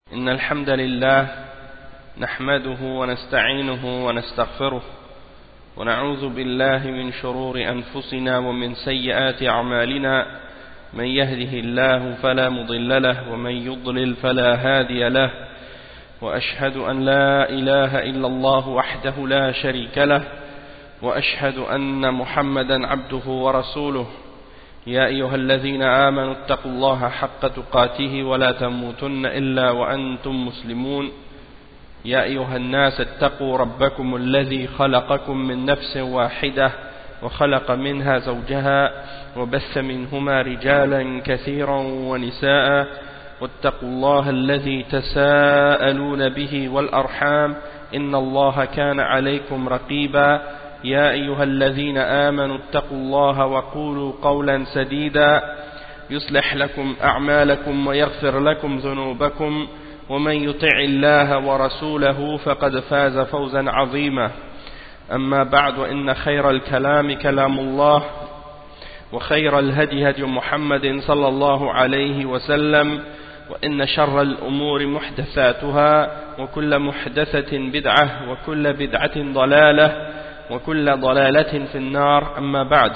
إن الحمد لله نحمده ونستعينه ونستغفره ونعوذ بالله من شرور أنفسنا ومن سيئات أعمالنا من يهده الله فلا مضل له ومن يضلل فلا هادي له وأشهد أن لا إله إلا الله وحده لا شريك له وأشهد أن محمدا عبده ورسوله يا أيها الذين آمنوا اتقوا الله حق تقاته ولا تموتن إلا وأنتم مسلمون يا أيها الناس اتقوا ربكم الذي خلقكم من نفس واحدة وخلق منها زوجها وبث منهما رجالا كثيرا ونساء واتقوا الله الذي تساءلون به والأرحام إن الله كان عليكم رقيبا يا أيها الذين آمنوا اتقوا الله وقولوا قولا سديدا يصلح لكم أعمالكم ويغفر لكم ذنوبكم ومن يطع الله ورسوله فقد فاز فوزا عظيما أما بعد إن خير الكلام كلام الله وخير الهدي هدي محمد صلى الله عليه وسلم وإن شر الأمور محدثاتها وكل محدثة بدعة وكل بدعة ضلالة وكل ضلالة في النار أما بعد.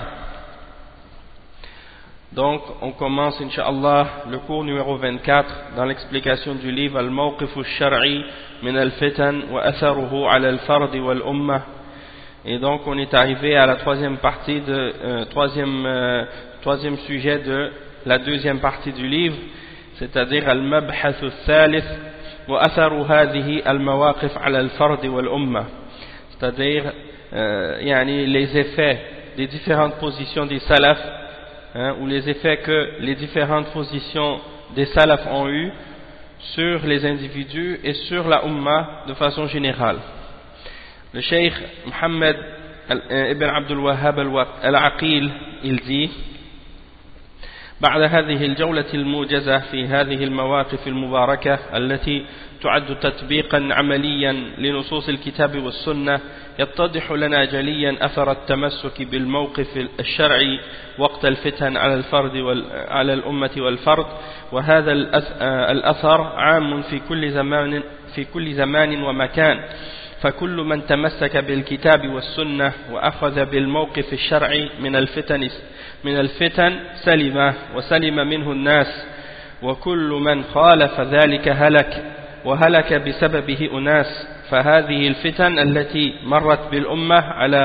Donc on commence Inch'Allah le cours numéro 24 dans l'explication du livre Al-Mawqif al-Shar'i min al-Fitan wa atharuhu ala al-Fard wal-Ummah. Et donc on est arrivé à la troisième partie troisième sujet de la deuxième partie du livre, c'est-à-dire Al-Mabhath al-Thalith wa atharu hadhihi al-Mawaqif ala al-Fard wal-Ummah, c'est-à-dire les effets des différentes positions des salafs, ou les effets que les différentes positions des salafs ont eu sur les individus et sur la Ummah de façon générale. Le Cheikh Mohammed ibn Abdul Wahhab al-Aqil, il dit: بعد هذه الجولة الموجزة في هذه المواقف المباركة التي تعد تطبيقا عمليا لنصوص الكتاب والسنة، يتضح لنا جليا أثر التمسك بالموقف الشرعي وقت الفتن على الفرد على الأمة والفرد، وهذا الأثر عام في كل زمان ومكان، فكل من تمسك بالكتاب والسنة وأخذ بالموقف الشرعي من الفتن سلم وسلم منه الناس، وكل من خالف ذلك هلك وهلك بسببه أناس. فهذه الفتن التي مرت بالأمة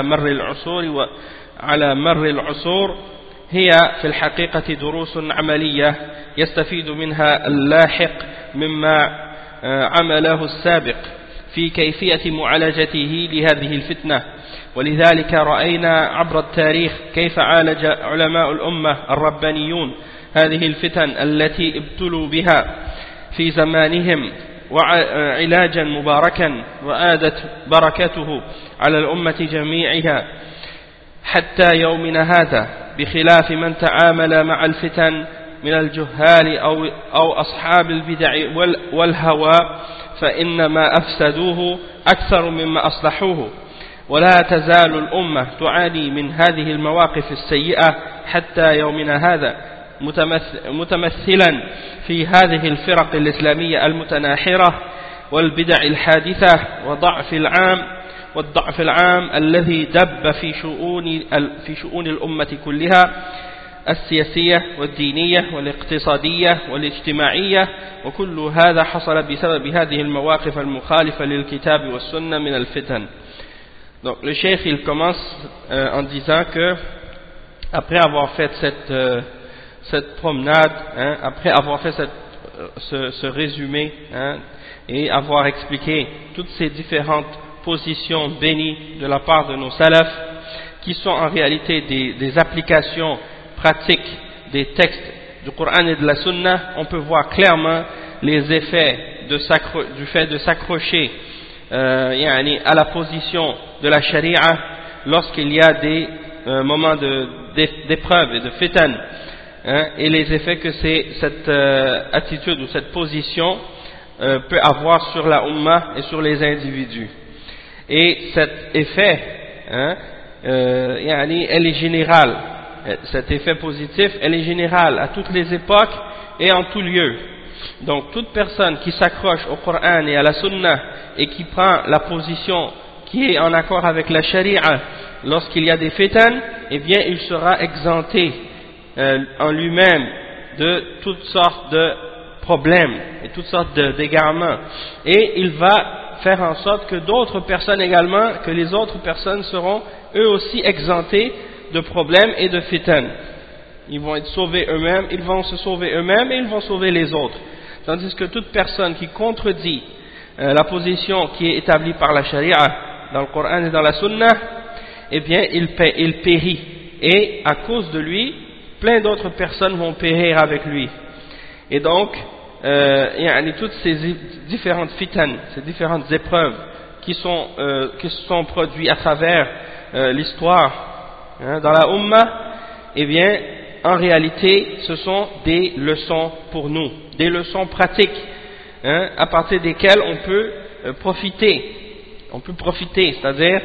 على مر العصور هي في الحقيقة دروس عملية يستفيد منها اللاحق مما عمله السابق في كيفية معالجته لهذه الفتنة. ولذلك رأينا عبر التاريخ كيف عالج علماء الأمة الربانيون هذه الفتن التي ابتلوا بها في زمانهم، وعلاجا مباركا وآدت بركته على الأمة جميعها حتى يومنا هذا، بخلاف من تعامل مع الفتن من الجهال أو أصحاب البدع والهوى، فإنما أفسدوه أكثر مما أصلحوه. ولا تزال الأمة تعاني من هذه المواقف السيئة حتى يومنا هذا، متمثلا في هذه الفرق الإسلامية المتناحرة والبدع الحادثة والضعف العام الذي دب في شؤون الأمة كلها، السياسية والدينية والاقتصادية والاجتماعية، وكل هذا حصل بسبب هذه المواقف المخالفة للكتاب والسنة من الفتن. Donc le cheikh il commence en disant que après avoir fait cette promenade, après avoir fait ce résumé, et avoir expliqué toutes ces différentes positions bénies de la part de nos salafs, qui sont en réalité des applications pratiques des textes du Coran et de la Sunna, on peut voir clairement les effets du fait de s'accrocher à la position de la charia lorsqu'il y a des moments d'épreuve et de fitan, et les effets que cette attitude ou cette position peut avoir sur la Ummah et sur les individus. Et cet effet elle est générale, cet effet positif elle est générale à toutes les époques et en tout lieu. Donc toute personne qui s'accroche au Coran et à la Sunna et qui prend la position qui est en accord avec la Sharia lorsqu'il y a des fitan, eh bien il sera exempté en lui-même de toutes sortes de problèmes et toutes sortes d'égarements, et il va faire en sorte que d'autres personnes également, que les autres personnes seront eux aussi exemptés de problèmes et de fitan. Ils vont être sauvés eux-mêmes, ils vont se sauver eux-mêmes et ils vont sauver les autres. Tandis que toute personne qui contredit la position qui est établie par la Sharia dans le Coran et dans la Sunna, eh bien il périt, et à cause de lui plein d'autres personnes vont périr avec lui. Et donc toutes ces différentes fitan, ces différentes épreuves qui se sont produites à travers l'histoire dans la Ummah, eh bien en réalité ce sont des leçons pour nous, des leçons pratiques à partir desquelles on peut profiter. On peut profiter, c'est-à-dire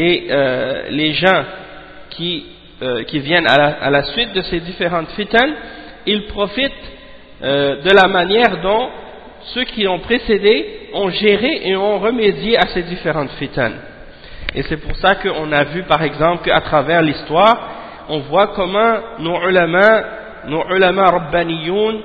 les gens qui viennent à la suite de ces différentes fitan, ils profitent de la manière dont ceux qui ont précédé ont géré et ont remédié à ces différentes fitan. Et c'est pour ça qu'on a vu par exemple qu'à travers l'histoire, on voit comment nos ulama rabbaniyoun,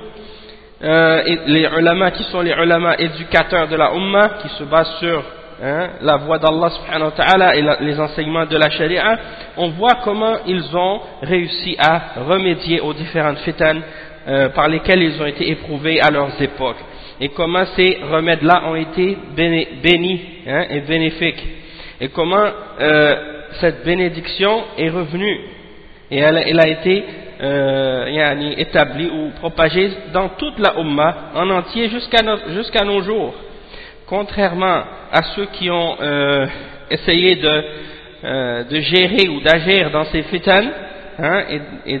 les ulama qui sont les ulama éducateurs de la Ummah, qui se basent sur la voie d'Allah subhanahu wa ta'ala et les enseignements de la Sharia, on voit comment ils ont réussi à remédier aux différentes fitan par lesquelles ils ont été éprouvés à leurs époques, et comment ces remèdes-là ont été bénis et bénéfiques, et comment cette bénédiction est revenue et elle a été établie ou propagée dans toute la Ummah en entier jusqu'à nos jours, contrairement à ceux qui ont essayé de gérer ou d'agir dans ces fitan et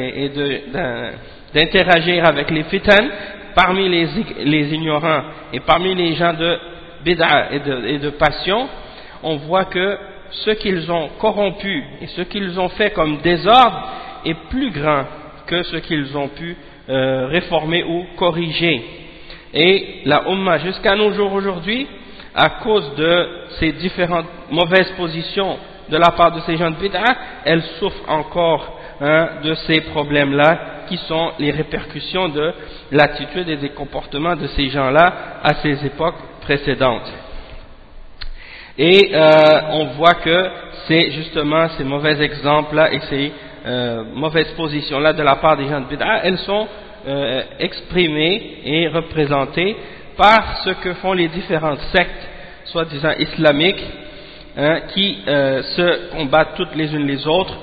d'interagir avec les fitan parmi les ignorants et parmi les gens de bid'a et de passion. On voit que ce qu'ils ont corrompu et ce qu'ils ont fait comme désordre est plus grand que ce qu'ils ont pu réformer ou corriger. Et la Ummah jusqu'à nos jours aujourd'hui, à cause de ces différentes mauvaises positions de la part de ces gens de bid'a, elle souffre encore de ces problèmes-là, qui sont les répercussions de l'attitude et des comportements de ces gens-là à ces époques précédentes. Et on voit que c'est justement ces mauvais exemples-là et ces mauvaises positions-là de la part des gens de bid'a, elles sont exprimées et représentées par ce que font les différentes sectes, soi-disant islamiques, qui se combattent toutes les unes les autres,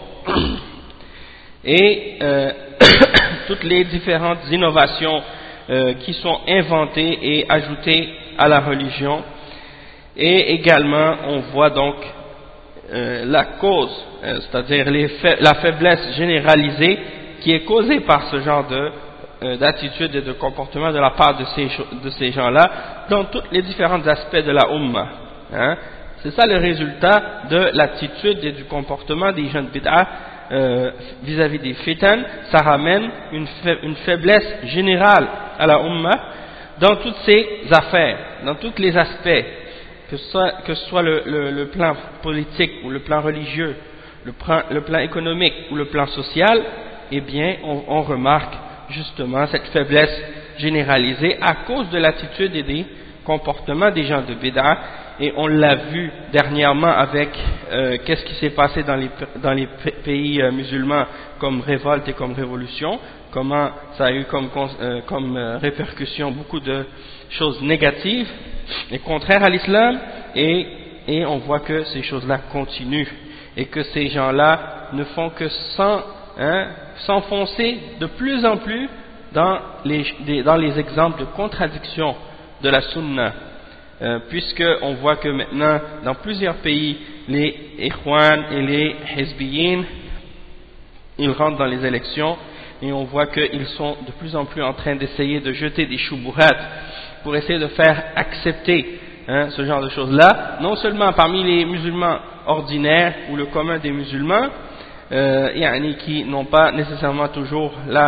et toutes les différentes innovations qui sont inventées et ajoutées à la religion. Et également on voit donc la cause, c'est-à-dire la faiblesse généralisée qui est causée par ce genre d'attitude et de comportement de la part de ces gens-là dans tous les différents aspects de la Ummah. C'est ça le résultat de l'attitude et du comportement des gens de bid'a vis-à-vis des fitan. Ça ramène une faiblesse générale à la Ummah dans toutes ces affaires, dans tous les aspects, que ce soit le plan politique ou le plan religieux, le plan économique ou le plan social. Eh bien on remarque justement cette faiblesse généralisée à cause de l'attitude et des comportements des gens de bid'a. Et on l'a vu dernièrement avec qu'est-ce qui s'est passé dans les pays musulmans comme révolte et comme révolution, comment ça a eu comme répercussion beaucoup de choses négatives et contraires à l'islam, et on voit que ces choses-là continuent et que ces gens-là ne font que s'enfoncer de plus en plus dans les exemples de contradiction de la sunna, puisque on voit que maintenant dans plusieurs pays les Ikhwan et les Hizbiyin, ils rentrent dans les élections, et on voit qu'ils sont de plus en plus en train d'essayer de jeter des shubuhat pour essayer de faire accepter ce genre de choses-là, non seulement parmi les musulmans ordinaires ou le commun des musulmans, qui n'ont pas nécessairement toujours la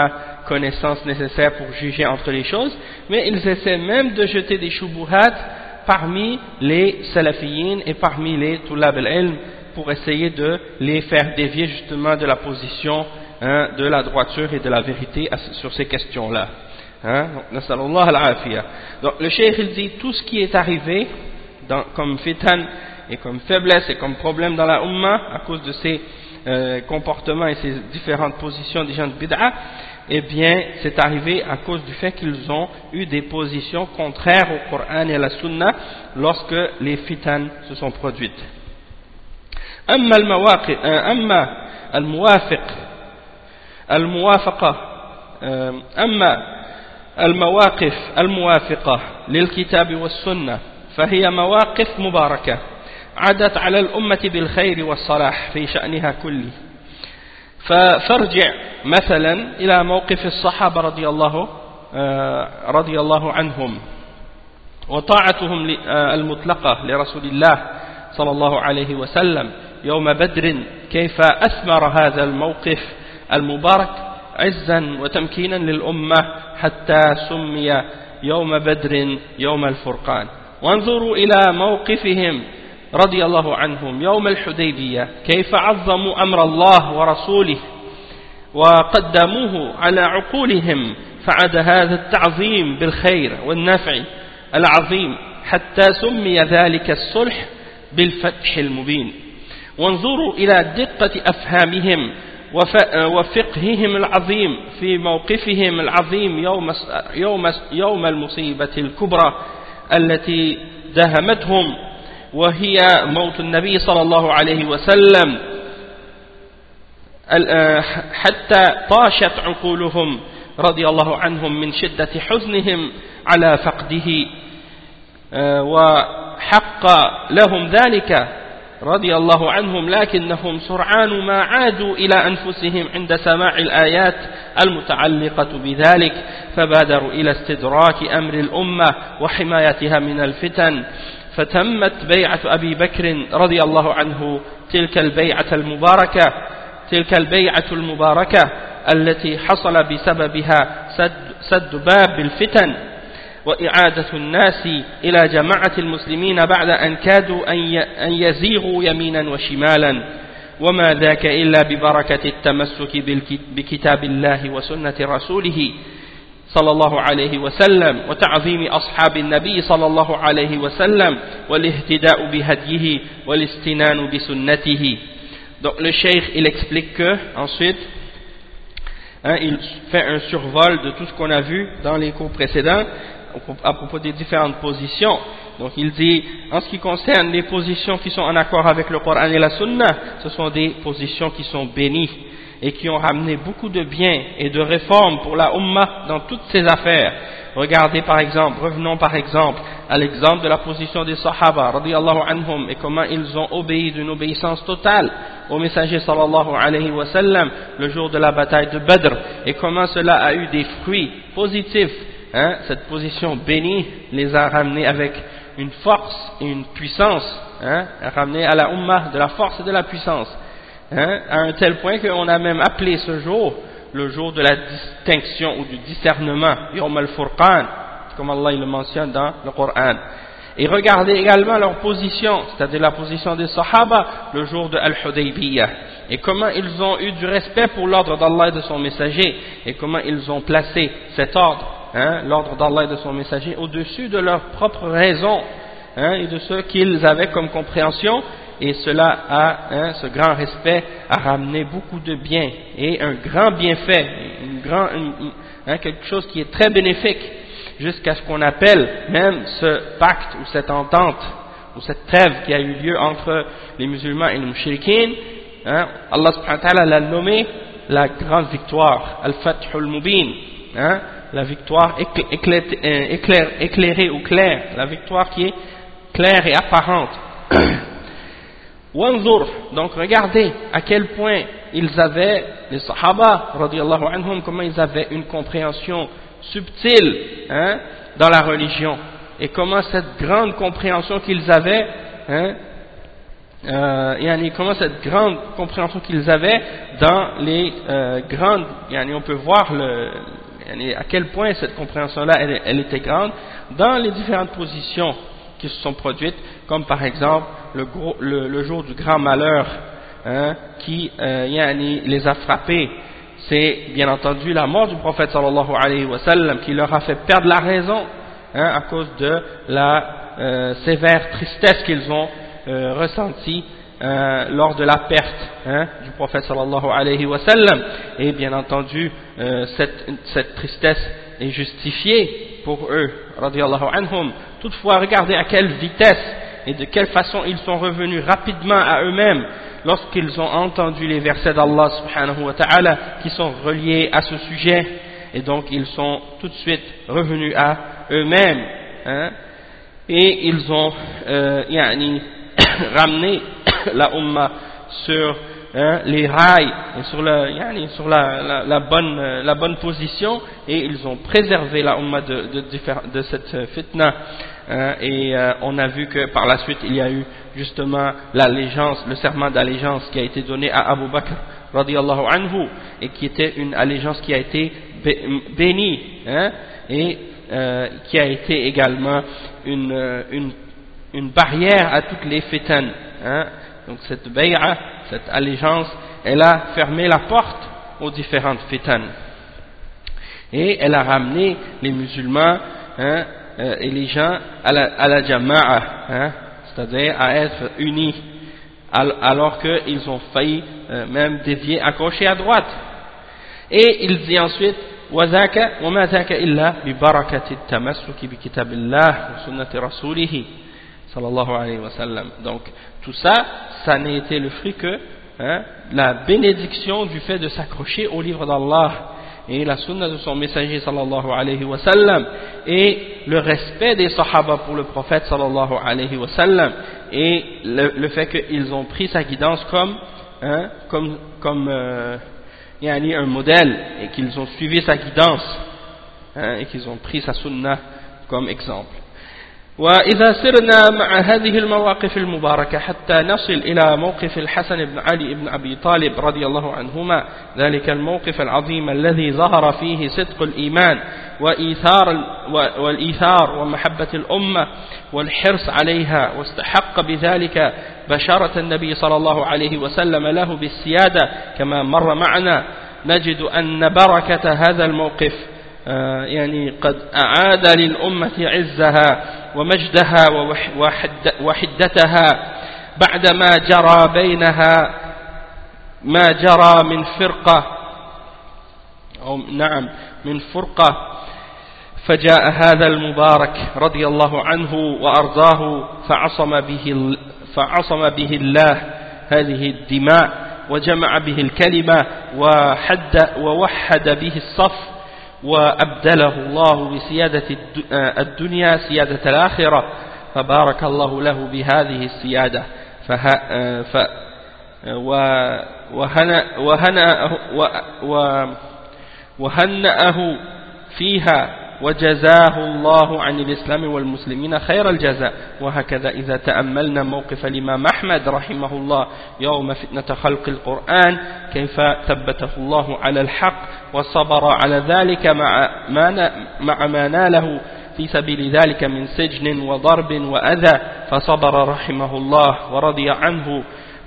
connaissance nécessaire pour juger entre les choses, mais ils essaient même de jeter des shubuhat parmi les salafiyyin et parmi les tulab al-ilm pour essayer de les faire dévier justement de la position de la droiture et de la vérité sur ces questions-là. Donc le cheikh il dit tout ce qui est arrivé comme fitan et comme faiblesse et comme problème dans la Ummah à cause de ces comportements et ces différentes positions des gens de bid'a, eh bien c'est arrivé à cause du fait qu'ils ont eu des positions contraires au Coran et à la Sunna lorsque les fitan se sont produites. أما المواقف الموافقة للكتاب والسنة فهي مواقف مباركة عادت على الأمة بالخير والصلاح في شأنها كله. فارجع مثلا إلى موقف الصحابة رضي الله عنهم وطاعتهم المطلقة لرسول الله صلى الله عليه وسلم يوم بدر، كيف أثمر هذا الموقف المبارك عزا وتمكينا للأمة حتى سمي يوم بدر يوم الفرقان. وانظروا إلى موقفهم رضي الله عنهم يوم الحديبية، كيف عظموا أمر الله ورسوله وقدموه على عقولهم، فعاد هذا التعظيم بالخير والنفع العظيم حتى سمي ذلك الصلح بالفتح المبين. وانظروا إلى دقة أفهامهم وفقههم العظيم في موقفهم العظيم يوم المصيبة الكبرى التي داهمتهم، وهي موت النبي صلى الله عليه وسلم، حتى طاشت عقولهم رضي الله عنهم من شدة حزنهم على فقده، وحق لهم ذلك رضي الله عنهم، لكنهم سرعان ما عادوا إلى أنفسهم عند سماع الآيات المتعلقة بذلك، فبادروا إلى استدراك أمر الأمة وحمايتها من الفتن، فتمت بيعة أبي بكر رضي الله عنه تلك البيعة المباركة التي حصل بسببها سد باب الفتن وإعادة الناس إلى جماعة المسلمين بعد أن كادوا أن يزيغوا يمينا وشمالا، وما ذاك إلا ببركة التمسك بكتاب الله وسنة رسوله صلى الله عليه وسلم وتعظيم أصحاب النبي صلى الله عليه وسلم والاهتداء بهديه والاستنان بسنته. Donc le cheikh il explique que ensuite il fait un survol de tout ce qu'on a vu dans les cours précédents à propos des différentes positions. Donc il dit, en ce qui concerne les positions qui sont en accord avec le Coran et la Sunna, ce sont des positions qui sont bénies et qui ont ramené beaucoup de biens et de réformes pour la Ummah dans toutes ces affaires. Revenons par exemple à l'exemple de la position des Sahaba radiyallahu anhum et comment ils ont obéi d'une obéissance totale au messager sallallahu alayhi wa sallam le jour de la bataille de Badr, et comment cela a eu des fruits positifs. Cette position bénie les a ramenés avec une force et une puissance, a ramené à la Ummah de la force et de la puissance, à un tel point qu'on a même appelé ce jour le jour de la distinction ou du discernement, Yawm al-Furqan, comme Allah il le mentionne dans le Coran. Et regardez également leur position, c'est-à-dire la position des Sahaba le jour de Al-Hudaybiyah, et comment ils ont eu du respect pour l'ordre d'Allah et de son messager, et comment ils ont placé cet ordre, l'ordre d'Allah et de son messager, au-dessus de leurs propres raisons et de ce qu'ils avaient comme compréhension. Et cela ce grand respect a ramené beaucoup de bien et un grand bienfait, quelque chose qui est très bénéfique, jusqu'à ce qu'on appelle même ce pacte ou cette entente ou cette trêve qui a eu lieu entre les musulmans et les mushrikines, Allah subhanahu wa ta'ala l'a nommé la grande victoire, Al-Fath al-Mubin, la victoire éclairée ou claire, la victoire qui est claire et apparente. Wanzur, donc regardez à quel point ils avaient, les Sahaba radiyallahu anhum, comment ils avaient une compréhension subtile dans la religion, et comment cette grande compréhension qu'ils avaient comment cette grande compréhension qu'ils avaient dans les grandes, on peut voir à quel point cette compréhension-là elle était grande dans les différentes positions qui se sont produites, comme par exemple le jour du grand malheur qui les a frappés. C'est bien entendu la mort du prophète sallallahu alayhi wa sallam qui leur a fait perdre la raison à cause de la sévère tristesse qu'ils ont ressentie lors de la perte du prophète sallallahu alayhi wa sallam. Et bien entendu cette tristesse est justifiée pour eux radiyallahu anhum. Toutefois, regardez à quelle vitesse et de quelle façon ils sont revenus rapidement à eux-mêmes lorsqu'ils ont entendu les versets d'Allah subhanahu wa ta'ala qui sont reliés à ce sujet, et donc ils sont tout de suite revenus à eux-mêmes et ils ont ramené la Ummah sur les rails et sur la bonne position, et ils ont préservé la Ummah de cette fitna. Et on a vu que par la suite il y a eu justement l'allégeance, le serment d'allégeance qui a été donné à Abu Bakr radiyallahu anhu, et qui était une allégeance qui a été bénie et qui a été également une barrière à toutes les fitan. Donc cette bay'a, cette allégeance, elle a fermé la porte aux différentes fitan, et elle a ramené les musulmans et les gens à la jama'a, c'est-à-dire à être unis, alors qu'ils ont failli même dévier à gauche et à droite. Et il dit ensuite وَذَاكَ وَمَا ذَاكَ إِلَّا بِبَرَكَةِ التَّمَسُّكِ بِكِتَابِ اللَّهِ وَسُنَّةِ رَسُولِهِ sallallahu alayhi wa sallam. Donc tout ça, ça n'a été le fruit que la bénédiction du fait de s'accrocher au livre d'Allah et la sunna de son messager sallallahu alayhi wa sallam, et le respect des sahaba pour le prophète sallallahu alayhi wa sallam, et le fait qu'ils ont pris sa guidance comme un modèle, et qu'ils ont suivi sa guidance et qu'ils ont pris sa sunna comme exemple. وإذا سرنا مع هذه المواقف المباركة حتى نصل إلى موقف الحسن بن علي بن أبي طالب رضي الله عنهما، ذلك الموقف العظيم الذي ظهر فيه صدق الإيمان والإيثار ومحبة الأمة والحرص عليها، واستحق بذلك بشارة النبي صلى الله عليه وسلم له بالسيادة كما مر معنا، نجد أن بركة هذا الموقف قد أعاد للأمة عزها ومجدها وحدتها بعدما جرى بينها ما جرى من فرقة فجاء هذا المبارك رضي الله عنه وأرضاه فعصم به الله هذه الدماء وجمع به الكلمة ووحد به الصف، وأبدله الله بسيادة الدنيا سيادة الآخرة، فبارك الله له بهذه السيادة وهنأه فيها، وجزاه الله عن الإسلام والمسلمين خير الجزاء. وهكذا إذا تأملنا موقف الإمام أحمد رحمه الله يوم فتنة خلق القرآن كيف ثبته الله على الحق وصبر على ذلك مع ما ناله في سبيل ذلك من سجن وضرب وأذى، فصبر رحمه الله ورضي عنه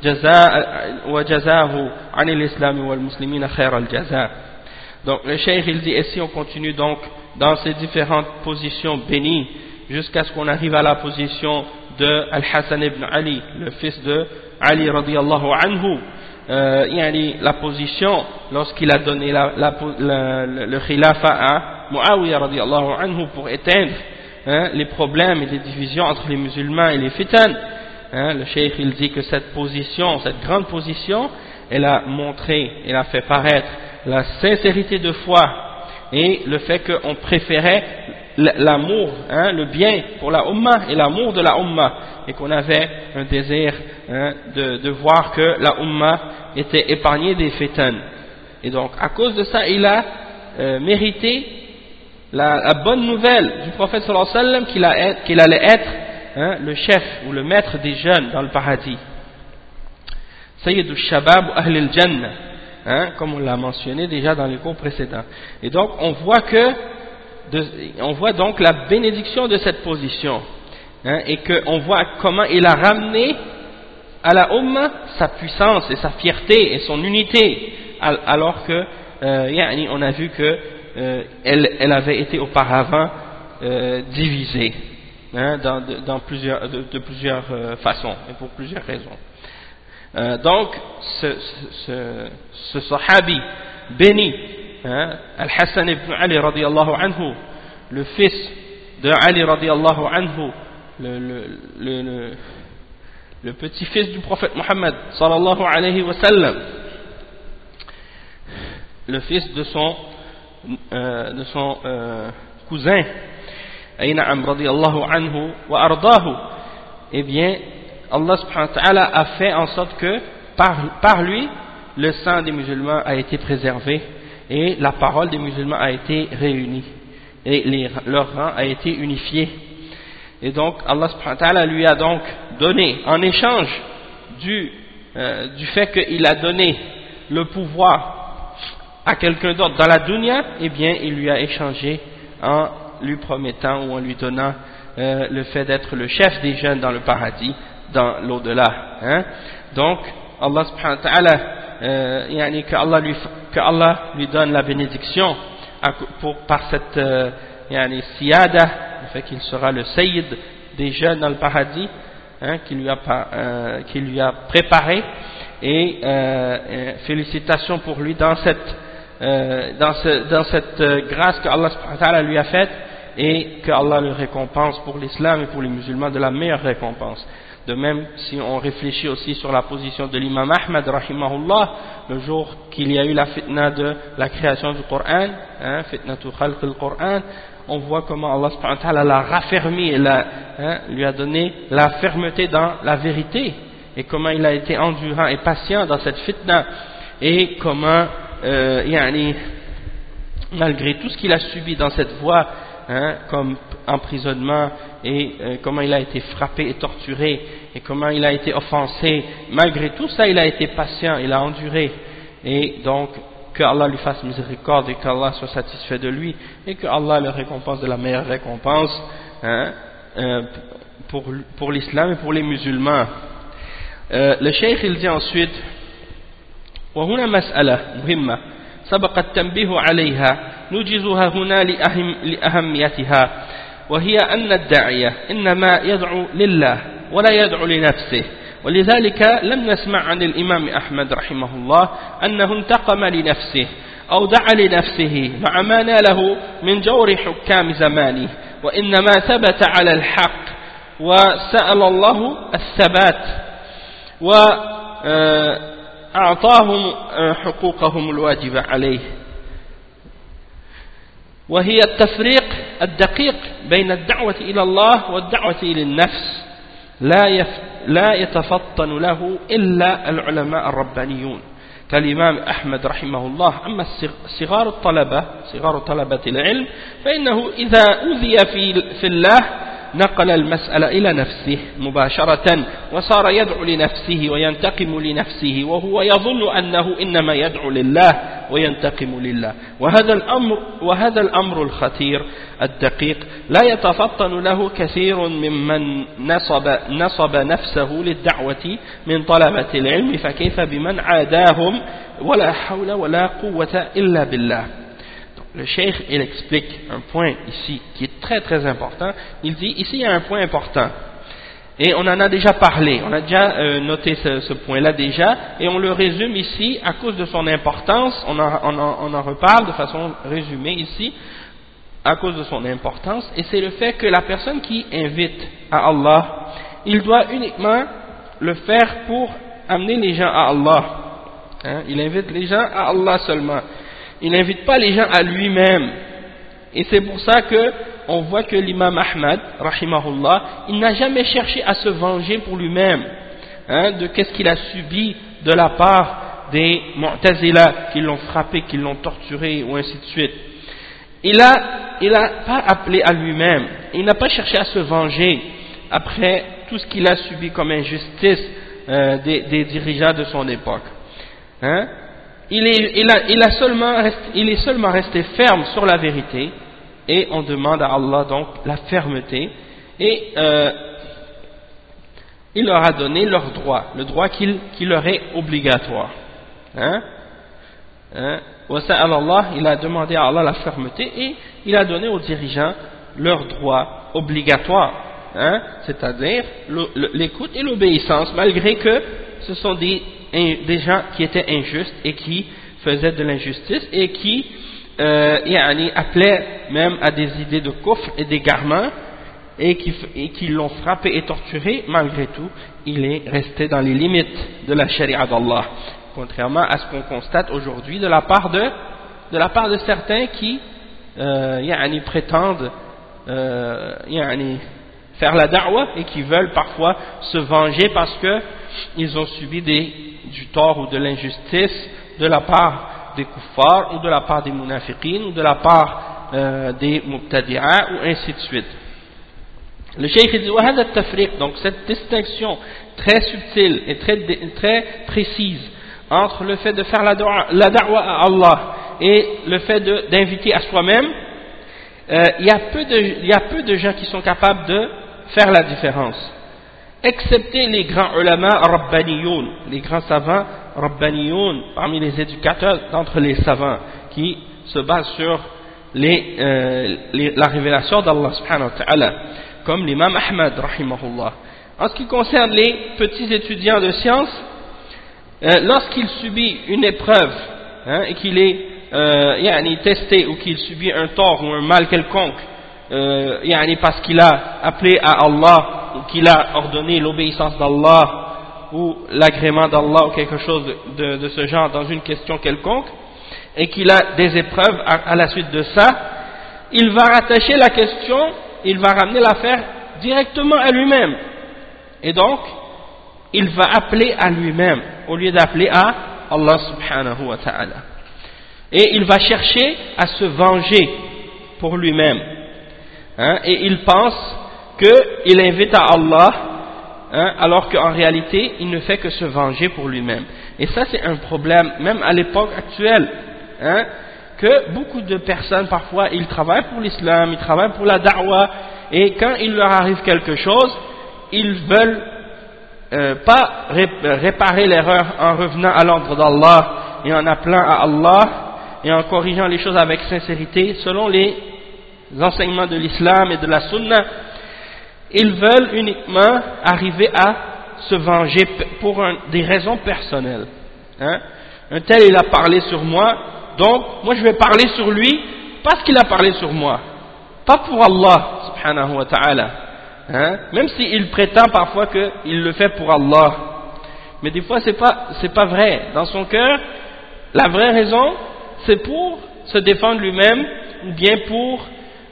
وجزاه عن الإسلام والمسلمين خير الجزاء. Donc le cheikh il dit, et si on continue donc dans ces différentes positions bénies jusqu'à ce qu'on arrive à la position de Al-Hassan ibn Ali, le fils de Ali radiyallahu anhu, la position lorsqu'il a donné le khilafa à Muawiyah radiyallahu anhu pour éteindre les problèmes et les divisions entre les musulmans et les fitan. Le cheikh il dit que cette position, cette grande position, elle a montré, elle a fait paraître la sincérité de foi et le fait qu'on préférait l'amour, le bien pour la Ummah et l'amour de la Ummah, et qu'on avait un désir de voir que la Ummah était épargnée des fitan. Et donc à cause de ça il a mérité la bonne nouvelle du prophète sallallahu alayhi wa sallam qu'il allait être le chef ou le maître des jeunes dans le paradis. Sayyid al-Shabab Ahl al-Jannah, hein, comme on l'a mentionné déjà dans les cours précédents. Et donc on voit donc la bénédiction de cette position, hein, et qu'on voit comment il a ramené à la Ummah sa puissance et sa fierté et son unité, alors que on a vu que elle avait été auparavant divisée, hein, de plusieurs façons et pour plusieurs raisons. Donc ce sahabi béni, hein, Al-Hassan ibn Ali radiyallahu anhu, le fils de Ali radiyallahu anhu, le petit-fils du prophète Mohammed sallallahu alayhi wa sallam, le fils de son cousin Ayna'am radiyallahu anhu wa ardahu, eh bien Allah subhanahu wa ta'ala a fait en sorte que par lui le sang des musulmans a été préservé et la parole des musulmans a été réunie et leur rang a été unifié. Et donc Allah subhanahu wa ta'ala lui a donc donné, en échange du fait qu'il a donné le pouvoir à quelqu'un d'autre dans la dunya, eh bien il lui a échangé en lui promettant ou en lui donnant le fait d'être le chef des jeunes dans le paradis, dans l'au-delà, hein. Donc Allah subhanahu wa ta'ala que Allah lui donne la bénédiction par cette siyada, le fait qu'il sera le sayyid des jeunes dans le paradis, hein, qui lui a préparé, et félicitations pour lui dans cette grâce que Allah subhanahu wa ta'ala lui a faite, et que Allah le récompense pour l'islam et pour les musulmans de la meilleure récompense. De même, si on réfléchit aussi sur la position de l'imam Ahmad rahimahullah, le jour qu'il y a eu la fitna de la création du Coran, hein, fitnatu khalq al-Coran, on voit comment Allah subhanahu wa ta'ala l'a raffermi et lui a donné la fermeté dans la vérité, et comment il a été endurant et patient dans cette fitna, et comment malgré tout ce qu'il a subi dans cette voie, hein, comme emprisonnement, et comment il a été frappé et torturé, et comment il a été offensé, malgré tout ça il a été patient, il a enduré, et donc que Allah lui fasse miséricorde et qu'Allah soit satisfait de lui, et que Allah le récompense de la meilleure récompense, hein, pour l'islam et pour les musulmans. Le cheikh il dit ensuite: وهنا مسألة مهمة سبق التنبيه عليها نوجزها هنا لأهميتها، وهي أن الداعية إنما يدعو لله ولا يدعو لنفسه، ولذلك لم نسمع عن الإمام أحمد رحمه الله أنه انتقم لنفسه أو دعا لنفسه مع ما ناله من جور حكام زمانه، وإنما ثبت على الحق وسأل الله الثبات وأعطاهم حقوقهم الواجبة عليه، وهي التفريق الدقيق بين الدعوة إلى الله والدعوة إلى النفس، لا يتفطن له إلا العلماء الربانيون كالإمام أحمد رحمه الله. أما صغار طلبة العلم فإنه إذا أوذي في الله نقل المسألة إلى نفسه مباشرة وصار يدعو لنفسه وينتقم لنفسه وهو يظن أنه إنما يدعو لله وينتقم لله، وهذا الأمر الخطير الدقيق لا يتفطن له كثير ممن نصب نفسه للدعوة من طلبة العلم، فكيف بمن عاداهم ولا حول ولا قوة إلا بالله. Le cheikh il explique un point ici qui est très très important. Il dit ici il y a un point important et on en a déjà parlé, on a déjà noté ce point-là déjà, et on le résume ici à cause de son importance. On en reparle de façon résumée ici à cause de son importance, et c'est le fait que la personne qui invite à Allah, il doit uniquement le faire pour amener les gens à Allah, hein? Il invite les gens à Allah seulement. Il n'invite pas les gens à lui-même. Et c'est pour ça que on voit que l'imam Ahmad, rahimahullah, il n'a jamais cherché à se venger pour lui-même, hein, de qu'est-ce qu'il a subi de la part des Mu'tazila qui l'ont frappé, qui l'ont torturé, ou ainsi de suite. Il a pas appelé à lui-même. Il n'a pas cherché à se venger après tout ce qu'il a subi comme injustice des dirigeants de son époque. Hein? Il est seulement resté ferme sur la vérité, et on demande à Allah donc la fermeté, et il leur a donné leur droit, le droit qui leur est obligatoire. Hein? Il a demandé à Allah la fermeté, et il a donné aux dirigeants leur droit obligatoire, hein? C'est-à-dire l'écoute et l'obéissance, malgré que ce sont des gens qui étaient injustes et qui faisaient de l'injustice et qui appelaient même à des idées de kufr et d'égarement, et qui l'ont frappé et torturé. Malgré tout, il est resté dans les limites de la charia d'Allah, contrairement à ce qu'on constate aujourd'hui de la part de certains qui prétendent faire la da'wah et qui veulent parfois se venger parce que ils ont subi du tort ou de l'injustice de la part des kuffars ou de la part des munafiqin ou de la part des mubtadi'a ou ainsi de suite. Le cheikh dit وهذا التفريق, donc cette distinction très subtile et très précise entre le fait de faire la da'wah à Allah et le fait d'inviter à soi-même, il y a peu de gens qui sont capables de faire la différence, excepté les grands ulama rabbaniyoun, les grands savants rabbaniyoun, parmi les éducateurs d'entre les savants, qui se basent sur la révélation d'Allah subhanahu wa ta'ala, comme l'imam Ahmad rahimahullah. En ce qui concerne les petits étudiants de sciences, lorsqu'il subit une épreuve, hein, et qu'il est testé, ou qu'il subit un tort ou un mal quelconque, parce qu'il a appelé à Allah, ou qu'il a ordonné l'obéissance d'Allah ou l'agrément d'Allah ou quelque chose de ce genre dans une question quelconque, et qu'il a des épreuves à la suite de ça, il va rattacher la question, il va ramener l'affaire directement à lui-même, et donc il va appeler à lui-même au lieu d'appeler à Allah subhanahu wa ta'ala, et il va chercher à se venger pour lui-même, hein, et il pense qu'il invite à Allah, hein, alors qu'en réalité il ne fait que se venger pour lui-même. Et ça, c'est un problème même à l'époque actuelle, hein, que beaucoup de personnes parfois ils travaillent pour l'islam, ils travaillent pour la da'wah, et quand il leur arrive quelque chose, ils veulent pas réparer l'erreur en revenant à l'ordre d'Allah et en appelant à Allah et en corrigeant les choses avec sincérité selon les enseignements de l'islam et de la sunna. Ils veulent uniquement arriver à se venger pour des raisons personnelles, hein? Un tel, il a parlé sur moi, donc moi je vais parler sur lui parce qu'il a parlé sur moi, pas pour Allah subhanahu wa ta'ala, hein? Même s'il prétend parfois qu'il le fait pour Allah, mais des fois c'est pas vrai. Dans son cœur, la vraie raison, c'est pour se défendre lui-même, ou bien pour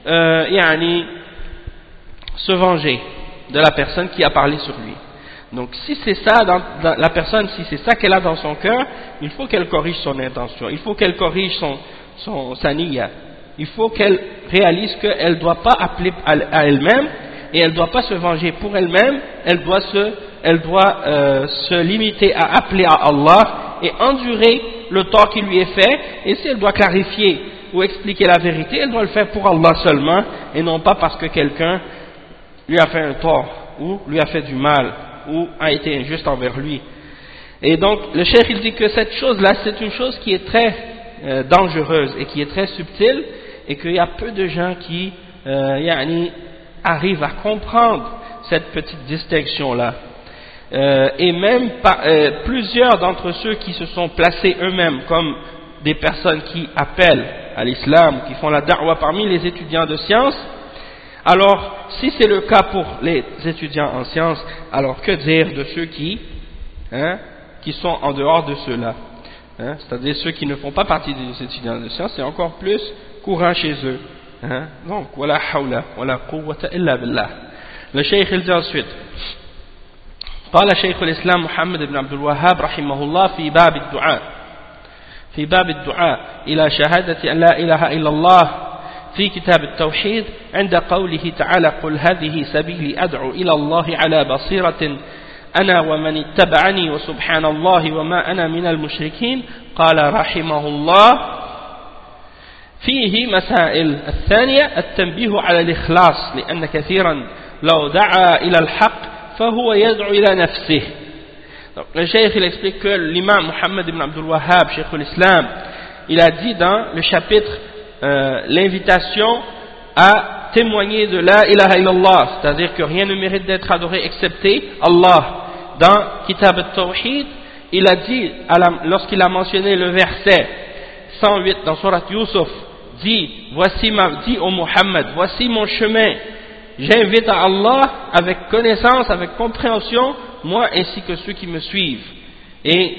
se venger de la personne qui a parlé sur lui. Donc si c'est ça, la personne, si c'est ça qu'elle a dans son cœur, il faut qu'elle corrige son intention, il faut qu'elle corrige sa niyya, il faut qu'elle réalise qu'elle ne doit pas appeler à elle-même, et elle ne doit pas se venger pour elle-même, elle doit se limiter à appeler à Allah et endurer le tort qui lui est fait, et si elle doit clarifier ou expliquer la vérité, elle doit le faire pour Allah seulement, et non pas parce que quelqu'un lui a fait un tort, ou lui a fait du mal, ou a été injuste envers lui. Et donc le cheikh il dit que cette chose-là, c'est une chose qui est très dangereuse et qui est très subtile, et qu'il y a peu de gens qui arrivent à comprendre cette petite distinction-là. Et même plusieurs d'entre ceux qui se sont placés eux-mêmes comme des personnes qui appellent à l'islam, qui font la da'wah parmi les étudiants de sciences, alors si c'est le cas pour les étudiants en sciences, alors que dire de ceux qui sont en dehors de ceux-là, hein, c'est-à-dire ceux qui ne font pas partie des étudiants de sciences, c'est encore plus courant chez eux, hein. Donc wala hawla wala quwwata illa billah. Le cheikh il dit ensuite, قال شيخ الإسلام محمد بن عبد الوهاب رحمه الله في باب الدعاء إلى شهادة أن لا إله إلا الله في كتاب التوحيد عند قوله تعالى قل هذه سبيلي أدعو إلى الله على بصيرة أنا ومن اتبعني وسبحان الله وما أنا من المشركين قال رحمه الله فيه مسائل الثانية التنبيه على الإخلاص لأن كثيرا لو دعا إلى الحق فهو يدعو إلى نفسه. Donc, le cheikh il explique que l'imam Muhammad ibn Abdul Wahhab, cheikh l'Islam, il a dit dans le chapitre l'invitation à témoigner de la ilaha illallah, c'est-à-dire que rien ne mérite d'être adoré excepté Allah. Dans Kitab al-Tawhid, il a dit, lorsqu'il a mentionné le verset 108 dans Surat Yusuf, dit au Muhammad, voici mon chemin, j'invite à Allah avec connaissance, avec compréhension, moi ainsi que ceux qui me suivent, et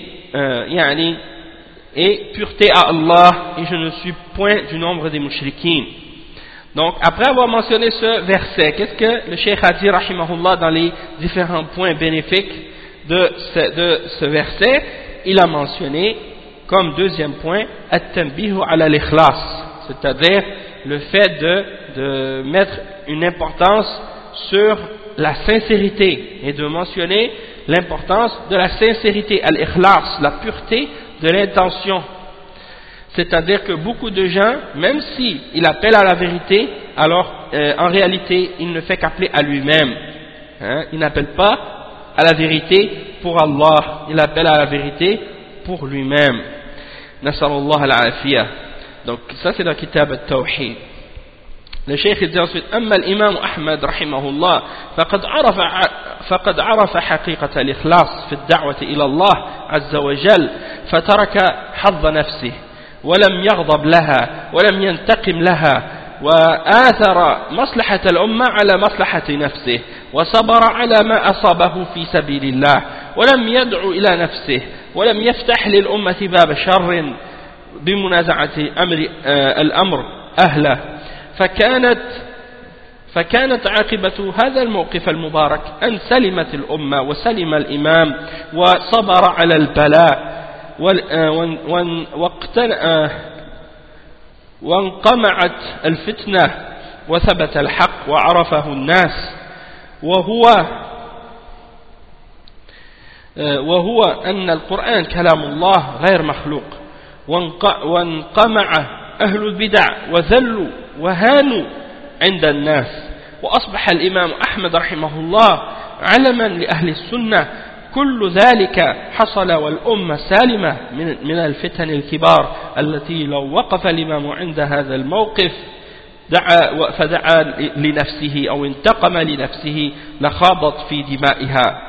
pureté à Allah, et je ne suis point du nombre des mushrikines. Donc, après avoir mentionné ce verset, qu'est-ce que le cheikh a dit, rahimahullah, dans les différents points bénéfiques de ce verset? Il a mentionné, comme deuxième point, at-tanbihu ala al-ikhlas, c'est-à-dire le fait de mettre une importance sur la sincérité et de mentionner l'importance de la sincérité, al-ikhlas, la pureté de l'intention. C'est-à-dire que beaucoup de gens, même s'il appelle à la vérité, alors en réalité, il ne fait qu'appeler à lui-même. Il n'appelle pas à la vérité pour Allah, il appelle à la vérité pour lui-même. Nas'alullah al-afiyah. Donc ça c'est dans Kitab al-Tawhid. Le cheikh dit ensuite أما الإمام أحمد رحمه الله فقد عرف حقيقة الإخلاص في الدعوة إلى الله عز وجل فترك حظ نفسه ولم يغضب لها ولم ينتقم لها وآثر مصلحة الأمة على مصلحة نفسه وصبر على ما أصابه في سبيل الله ولم يدعو إلى نفسه ولم يفتح للأمة باب شر بمنازعة الأمر أهله فكانت عاقبة هذا الموقف المبارك أن سلمت الأمة وسلم الإمام وصبر على البلاء وانقمعت الفتنة وثبت الحق وعرفه الناس وهو أن القرآن كلام الله غير مخلوق وانقمع أهل البدع وذلوا وهانوا عند الناس وأصبح الإمام أحمد رحمه الله علما لأهل السنة كل ذلك حصل والأمة سالمة من الفتن الكبار التي لو وقف الإمام عند هذا الموقف فدعا لنفسه أو انتقم لنفسه لخاضت في دمائها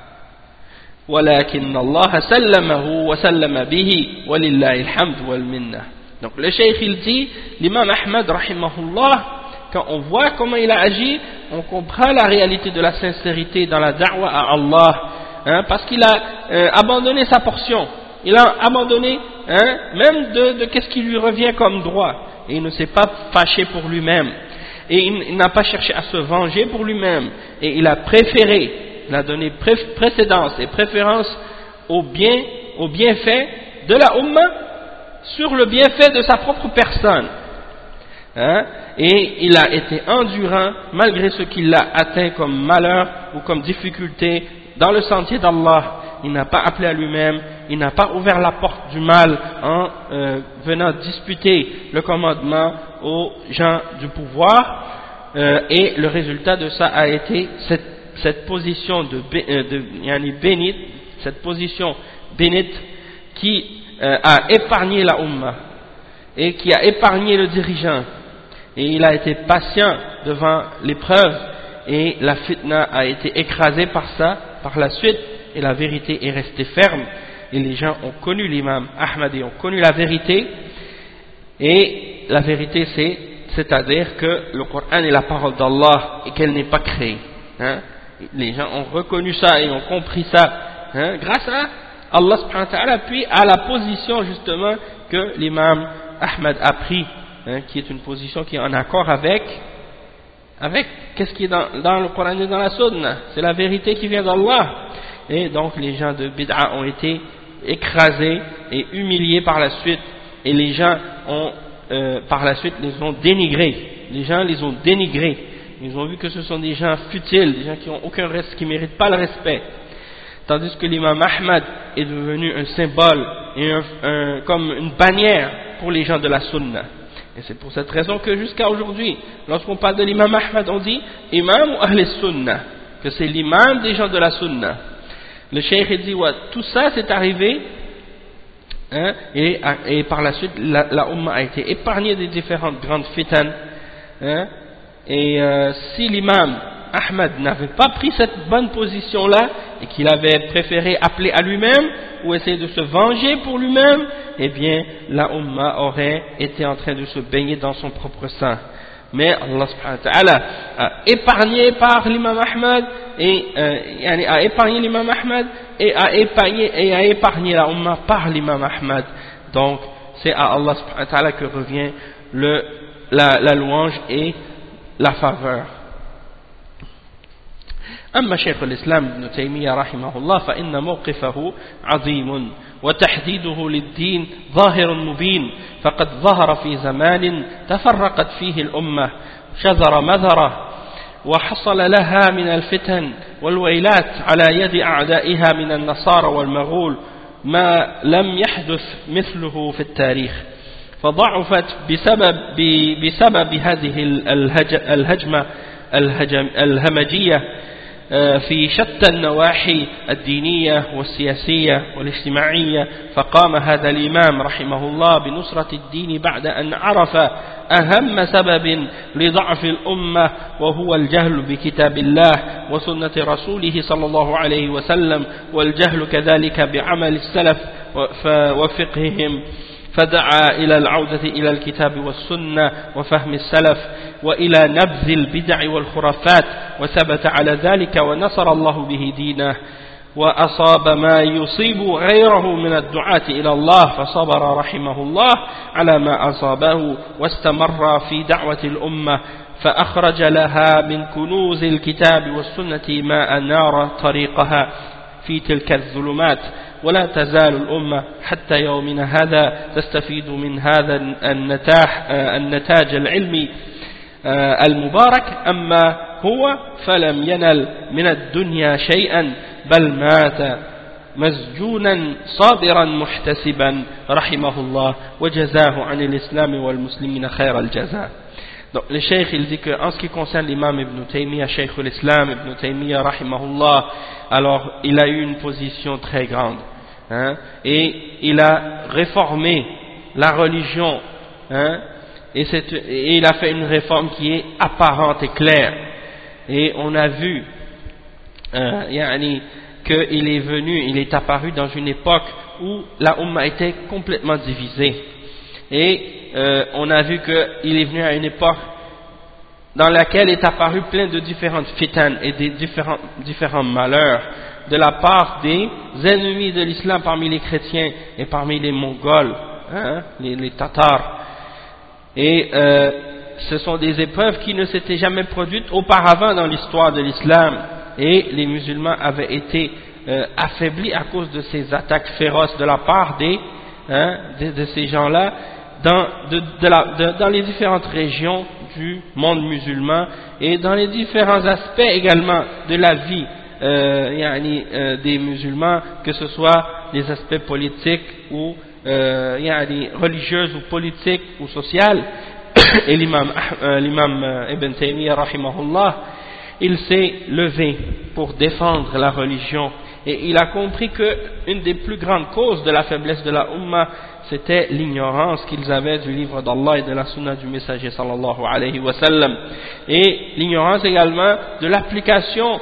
ولكن الله سلمه وسلم به ولله الحمد والمنة. Donc le cheikh il dit, l'imam Ahmad rahimahullah, quand on voit comment il a agi, on comprend la réalité de la sincérité dans la da'wa à Allah, parce qu'il a abandonné sa portion, il a abandonné même de qu'est-ce qui lui revient comme droit, et il ne s'est pas fâché pour lui-même, et il n'a pas cherché à se venger pour lui-même, et il a préféré, il a donné précédence et préférence au bienfait de la Ummah sur le bienfait de sa propre personne, et il a été endurant malgré ce qu'il a atteint comme malheur ou comme difficulté dans le sentier d'Allah. Il n'a pas appelé à lui-même, il n'a pas ouvert la porte du mal en venant disputer le commandement aux gens du pouvoir, et le résultat de ça a été cette position bénite, cette position bénite qui a épargné la Ummah et qui a épargné le dirigeant, et il a été patient devant l'épreuve, et la fitna a été écrasée par ça par la suite, et la vérité est restée ferme, et les gens ont connu l'imam Ahmad et ont connu la vérité, et la vérité c'est-à-dire que le Coran est la parole d'Allah et qu'elle n'est pas créée. Les gens ont reconnu ça et ont compris ça grâce à Allah subhanahu wa ta'ala, puis à la position justement que l'imam Ahmad a pris, qui est une position qui est en accord avec qu'est-ce qui est dans le Coran et dans la Sunna, c'est la vérité qui vient d'Allah. Et donc les gens de Bid'a ont été écrasés et humiliés par la suite, et les gens ont par la suite les ont dénigrés, ils ont vu que ce sont des gens futiles, des gens qui n'ont aucun respect, qui ne méritent pas le respect. tandis que l'imam Ahmad est devenu un symbole et comme une bannière pour les gens de la sunna. Et c'est pour cette raison que jusqu'à aujourd'hui, lorsqu'on parle de l'imam Ahmad, on dit imam ou ahl sunna, que c'est l'imam des gens de la sunna. Le cheikh dit ouais, tout ça c'est arrivé, hein, et par la suite la umma a été épargnée des différentes grandes fitan, hein, et si l'imam Ahmad n'avait pas pris cette bonne position là et qu'il avait préféré appeler à lui-même ou essayer de se venger pour lui-même, eh bien la umma aurait été en train de se baigner dans son propre sang. Mais Allah subhanahu wa ta'ala a épargné par l'imam Ahmad a épargné l'imam Ahmad et a épargné la umma par l'imam Ahmad. Donc c'est à Allah subhanahu wa ta'ala que revient la louange et la faveur. أما شيخ الإسلام ابن تيمية رحمه الله فإن موقفه عظيم وتحديده للدين ظاهر مبين، فقد ظهر في زمان تفرقت فيه الأمة شذر مذرة وحصل لها من الفتن والويلات على يد أعدائها من النصارى والمغول ما لم يحدث مثله في التاريخ، فضعفت بسبب هذه الهجمة الهمجية في شتى النواحي الدينية والسياسية والاجتماعية. فقام هذا الإمام رحمه الله بنصرة الدين بعد أن عرف أهم سبب لضعف الأمة، وهو الجهل بكتاب الله وسنة رسوله صلى الله عليه وسلم، والجهل كذلك بعمل السلف وفقههم، فدعا إلى العودة إلى الكتاب والسنة وفهم السلف وإلى نبذ البدع والخرافات، وثبت على ذلك ونصر الله به دينه، وأصاب ما يصيب غيره من الدعاة إلى الله، فصبر رحمه الله على ما أصابه واستمر في دعوة الأمة، فأخرج لها من كنوز الكتاب والسنة ما أنار طريقها في تلك الظلمات، ولا تزال الأمة حتى يومنا هذا تستفيد من هذا النتاج العلمي المبارك. أما هو فلم ينل من الدنيا شيئا بل مات مسجونا صابرا محتسبا رحمه الله وجزاه عن الإسلام والمسلمين خير الجزاء. Donc le cheikh il dit que en ce qui concerne l'imam Ibn Taymiyyah, cheikh l'Islam Ibn Taymiyyah rahimahullah, alors il a eu une position très grande, hein, et il a réformé la religion, hein, et il a fait une réforme qui est apparente et claire, et on a vu qu'il est venu, il est apparu dans une époque où la Ummah était complètement divisée, et on a vu qu'il est venu à une époque dans laquelle est apparu plein de différentes fitan et des différents malheurs de la part des ennemis de l'islam parmi les chrétiens et parmi les Mongols, hein, les Tatars. Et ce sont des épreuves qui ne s'étaient jamais produites auparavant dans l'histoire de l'islam, et les musulmans avaient été affaiblis à cause de ces attaques féroces de la part de ces gens-là dans les différentes régions du monde musulman et dans les différents aspects également de la vie des musulmans, que ce soit les aspects politiques ou religieux ou politiques ou sociaux. Et l'imam Ibn Taymiyyah rahimahullah, il s'est levé pour défendre la religion, et il a compris que une des plus grandes causes de la faiblesse de la Ummah, c'était l'ignorance qu'ils avaient du livre d'Allah et de la sunna du messager sallallahu alayhi wa sallam, et l'ignorance également de l'application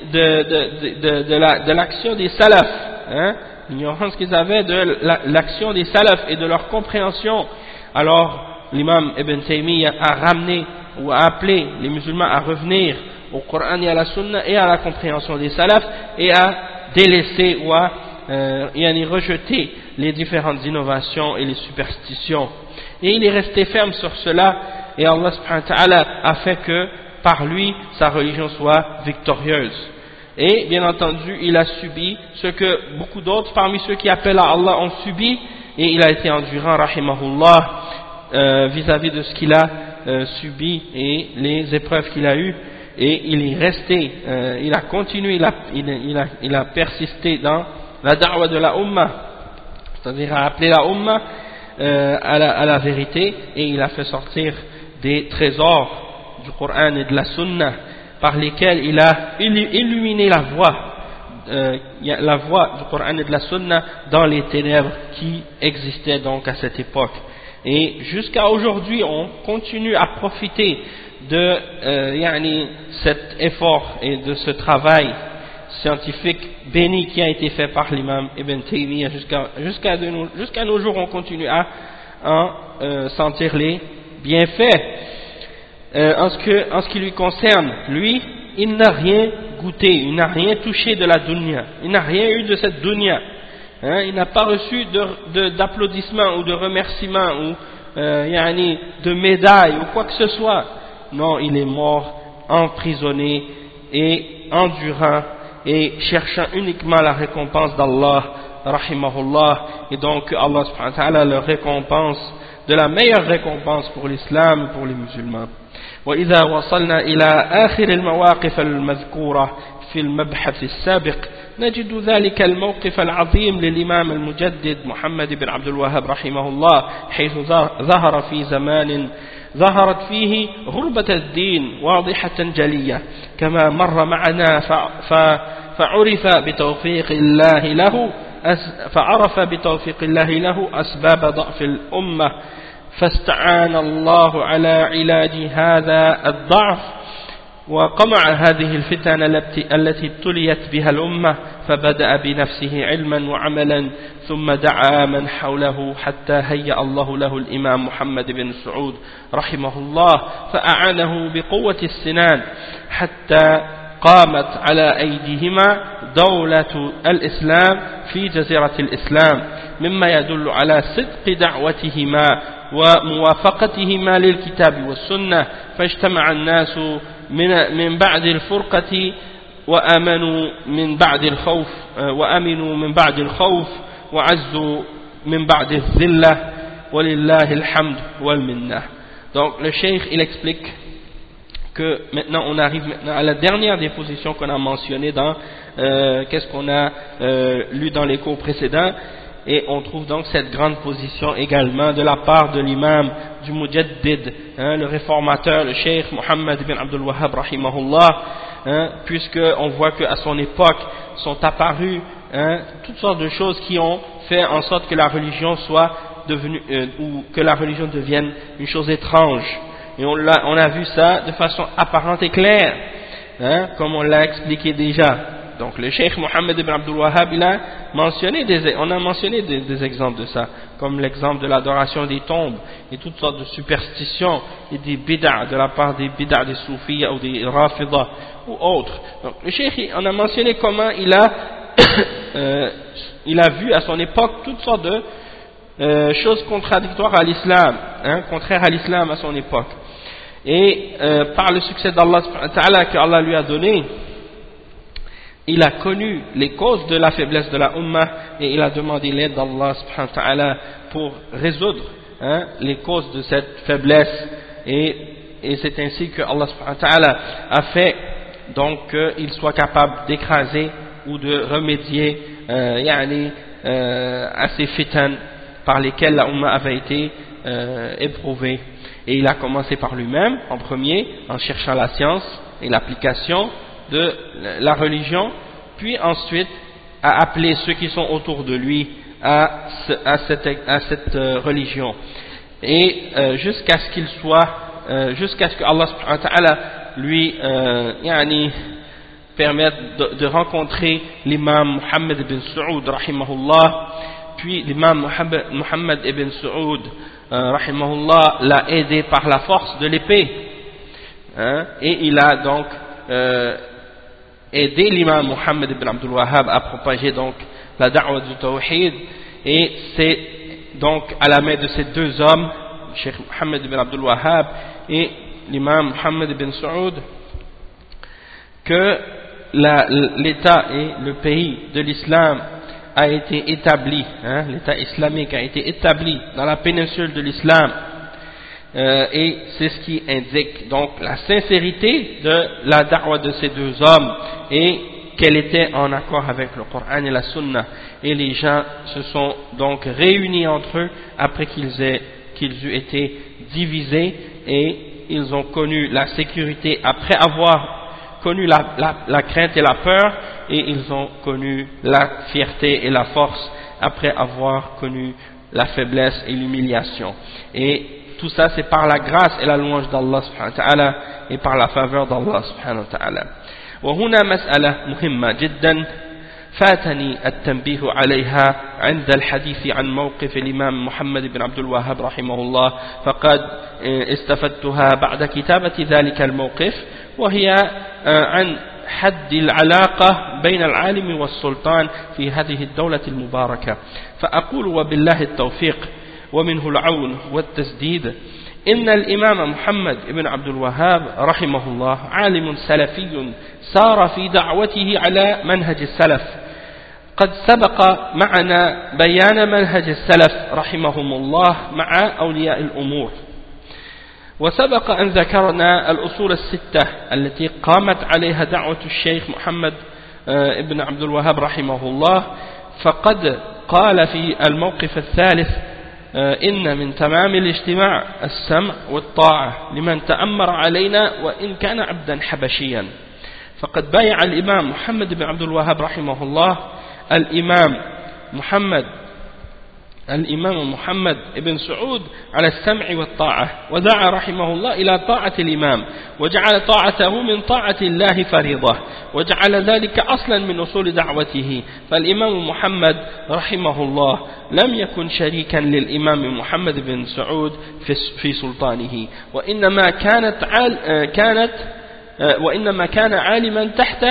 de l'action des salafs, hein, l'ignorance qu'ils avaient de l'action des salafs et de leur compréhension. Alors l'imam Ibn Taymiyyah a ramené ou a appelé les musulmans à revenir au Coran et à la sunna et à la compréhension des salafs, et à délaisser ou à rejeter les différentes innovations et les superstitions. Et il est resté ferme sur cela, et Allah subhanahu wa ta'ala a fait que par lui sa religion soit victorieuse. Et bien entendu il a subi ce que beaucoup d'autres parmi ceux qui appellent à Allah ont subi, et il a été endurant rahimahullah vis-à-vis de ce qu'il a subi et les épreuves qu'il a eues. et il est resté, il a continué, il a persisté dans la da'wa de la Ummah, c'est-à-dire à appeler la Ummah à la vérité, et il a fait sortir des trésors du Coran et de la Sunna par lesquels il a illuminé la voie du Coran et de la Sunna dans les ténèbres qui existaient donc à cette époque. Et jusqu'à aujourd'hui, on continue à profiter de cet effort et de ce travail scientifique béni qui a été fait par l'imam Ibn Taymiyyah jusqu'à nos jours. On continue à en sentir les bienfaits. En ce qui lui concerne, lui, il n'a rien goûté, il n'a rien touché de la dunya, il n'a rien eu de cette dunya. Il n'a pas reçu d'applaudissements ou de remerciements ou de médailles ou quoi que ce soit. Non, il est mort emprisonné et endurant et cherchant uniquement la récompense d'Allah, rahimahullah, et donc Allah subhanahu wa ta'ala le récompense de la meilleure récompense pour l'islam et pour les musulmans. وإذا وصلنا إلى آخر المواقف المذكورة في المبحث السابق نجد ذلك الموقف العظيم للإمام المجدد محمد بن عبد الوهاب رحمه الله، حيث ظهر في زمان ظهرت فيه غربة الدين واضحة جلية كما مر معنا، فعرف بتوفيق الله له أسباب ضعف الأمة، فاستعان الله على علاج هذا الضعف وقمع هذه الفتن التي ابتليت بها الأمة، فبدأ بنفسه علما وعملا ثم دعا من حوله حتى هيأ الله له الإمام محمد بن سعود رحمه الله، فأعانه بقوة السنان حتى قامت على أيديهما دولة الإسلام في جزيرة الإسلام، مما يدل على صدق دعوتهما وموافقتهما للكتاب والسنة، فاجتمع الناس من بعد الفرقة وآمنوا من بعد الخوف وعزوا من بعد الذلة ولله الحمد والمنة. Donc le cheikh il explique que maintenant on arrive à la dernière des positions qu'on a mentionnées dans qu'est-ce qu'on a lu dans les cours précédents. Et on trouve donc cette grande position également de la part de l'imam du Mujaddid, le réformateur, le cheikh Mohammed ibn Abdul Wahhab rahimahullah, puisque on voit qu'à son époque sont apparues toutes sortes de choses qui ont fait en sorte que la religion soit devenue ou que la religion devienne une chose étrange. Et on a vu ça de façon apparente et claire, comme on l'a expliqué déjà. Donc le cheikh Mohammed ibn Abdul Wahhab on a mentionné des exemples de ça, comme l'exemple de l'adoration des tombes et toutes sortes de superstitions et des bid'a de la part des bid'a des soufis ou des rafidah ou autres. Donc le cheikh on a mentionné comment il a vu à son époque toutes sortes de choses contradictoires à l'islam, contraires à l'islam à son époque. Et par le succès d'Allah que Allah lui a donné, il a connu les causes de la faiblesse de la Ummah et il a demandé l'aide d'Allah subhanahu wa ta'ala pour résoudre les causes de cette faiblesse, et c'est ainsi que Allah subhanahu wa ta'ala a fait donc qu'il soit capable d'écraser ou de remédier à ces fitan par lesquelles la Ummah avait été éprouvée. Et il a commencé par lui-même en premier en cherchant la science et l'application de la religion, puis ensuite à appeler ceux qui sont autour de lui à cette religion, et jusqu'à ce que Allah subhanahu wa ta'ala lui permette de rencontrer l'imam Muhammad ibn Saoud rahimahullah. Puis l'imam Muhammad ibn Saoud rahimahullah l'a aidé par la force de l'épée, et il a donc aider l'imam Muhammad ibn Abdul Wahhab à propager donc la da'wa du tawhid. Et c'est donc à la main de ces deux hommes, Cheikh Muhammad ibn Abdul Wahhab et l'imam Muhammad ibn Saoud, que l'État et le pays de l'islam a été établi, l'État islamique a été établi dans la péninsule de l'islam. et c'est ce qui indique donc la sincérité de la da'wa de ces deux hommes et qu'elle était en accord avec le Coran et la Sunna. Et les gens se sont donc réunis entre eux après qu'ils eurent été divisés, et ils ont connu la sécurité après avoir connu la crainte et la peur, et ils ont connu la fierté et la force après avoir connu la faiblesse et l'humiliation. Et tout ça, c'est par la grâce et la louange d'Allah subhanahu wa ta'ala et par la faveur d'Allah subhanahu wa ta'ala. وهنا مسألة مهمة جدا فاتني التنبيه عليها عند الحديث عن موقف الإمام محمد بن عبد الوهاب رحمه الله، فقد استفدتها بعد كتابة ذلك الموقف، وهي عن حد العلاقة بين العالم والسلطان في هذه الدولة المباركة. فأقول وبالله التوفيق ومنه العون والتسديد، إن الإمام محمد بن عبد الوهاب رحمه الله عالم سلفي سار في دعوته على منهج السلف. قد سبق معنا بيان منهج السلف رحمهم الله مع أولياء الأمور، وسبق أن ذكرنا الأصول الستة التي قامت عليها دعوة الشيخ محمد بن عبد الوهاب رحمه الله. فقد قال في الموقف الثالث: إن من تمام الاجتماع السمع والطاعة لمن تأمر علينا وإن كان عبدا حبشيا. فقد بايع الإمام محمد بن عبد الوهاب رحمه الله الإمام محمد بن سعود على السمع والطاعة، ودعا رحمه الله إلى طاعة الإمام، وجعل طاعته من طاعة الله فريضة، وجعل ذلك أصلا من أصول دعوته. فالإمام محمد رحمه الله لم يكن شريكا للإمام محمد بن سعود في سلطانه، وإنما كان عالما تحت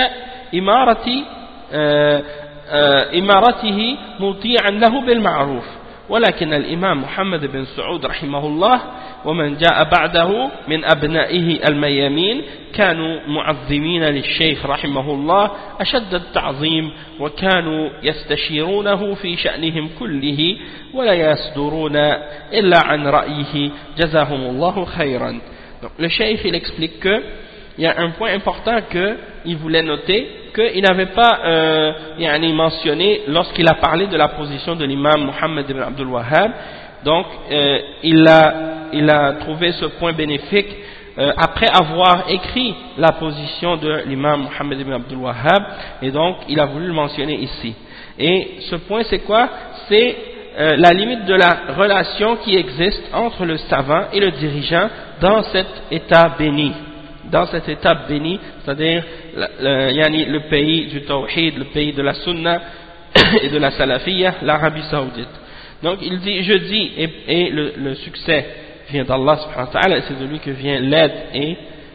إمارته مطيعا له بالمعروف. ولكن الإمام محمد بن سعود رحمه الله ومن جاء بعده من أبنائه الميامين كانوا معظمين للشيخ رحمه الله أشد التعظيم، وكانوا يستشيرونه في شأنهم كله ولا يصدرون إلا عن رأيه جزاهم الله خيرا. Donc, le cheikh il explique que il y a un point important qu'il voulait noter, qu'il n'avait pas mentionné lorsqu'il a parlé de la position de l'imam Muhammad ibn Abdul Wahhab. Donc il a trouvé ce point bénéfique après avoir écrit la position de l'imam Muhammad ibn Abdul Wahhab, et donc il a voulu le mentionner ici. Et ce point c'est quoi? C'est la limite de la relation qui existe entre le savant et le dirigeant dans cet état béni. Dans cet état béni, c'est-à-dire le pays du tawhid, le pays de la sunna et de la salafiyya, l'Arabie saoudite. Donc il dit, je dis, et le succès vient d'Allah subhanahu wa ta'ala, et c'est de lui que vient l'aide et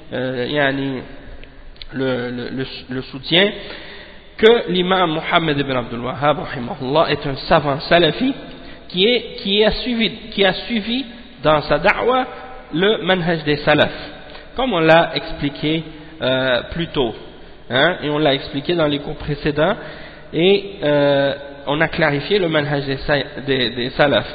le soutien, que l'imam Muhammad ibn Abdul Wahhab rahimahullah est un savant salafi qui a suivi dans sa da'wa le manhaj des salafs, comme on l'a expliqué plus tôt, et on l'a expliqué dans les cours précédents, et on a clarifié le manhaj des salafs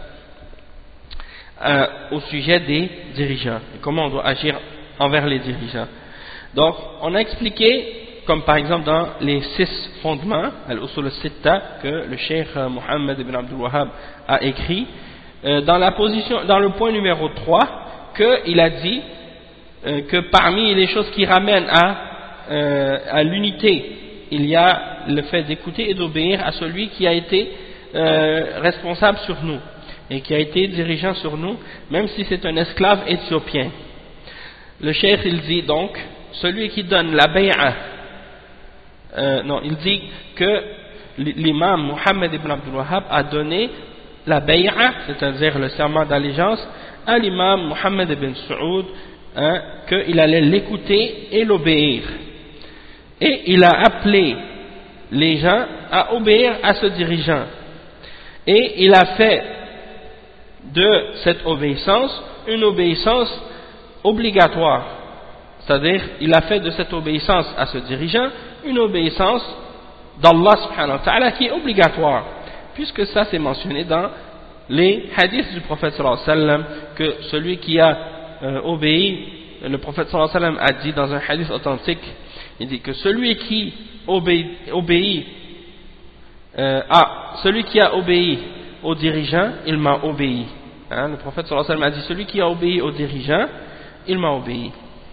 au sujet des dirigeants, et comment on doit agir envers les dirigeants. Donc on a expliqué, comme par exemple dans les 6 fondements, al-usul al-sitta, que le cheikh Muhammad ibn Abdul Wahhab a écrit, dans le point numéro 3, qu'il a dit que parmi les choses qui ramènent à l'unité, il y a le fait d'écouter et d'obéir à celui qui a été responsable sur nous et qui a été dirigeant sur nous, même si c'est un esclave éthiopien. Le cheikh il dit donc, celui qui donne la bay'a, il dit que l'imam Muhammad ibn Abdul Wahhab a donné la bay'a, c'est-à-dire le serment d'allégeance, à l'imam Muhammad ibn Saoud, qu'il allait l'écouter et l'obéir. Et il a appelé les gens à obéir à ce dirigeant. Et il a fait de cette obéissance une obéissance obligatoire. C'est-à-dire, il a fait de cette obéissance à ce dirigeant une obéissance d'Allah subhanahu wa ta'ala qui est obligatoire, puisque ça c'est mentionné dans les hadiths du prophète sallallahu alayhi wa sallam, que celui qui a obéi, le prophète sallallahu alayhi wa sallam a dit dans un hadith authentique, il dit que celui qui celui qui a obéi au dirigeant, il m'a obéi. Hein, le prophète sallallahu alayhi wa sallam a dit, celui qui a obéi au dirigeant, il m'a obéi.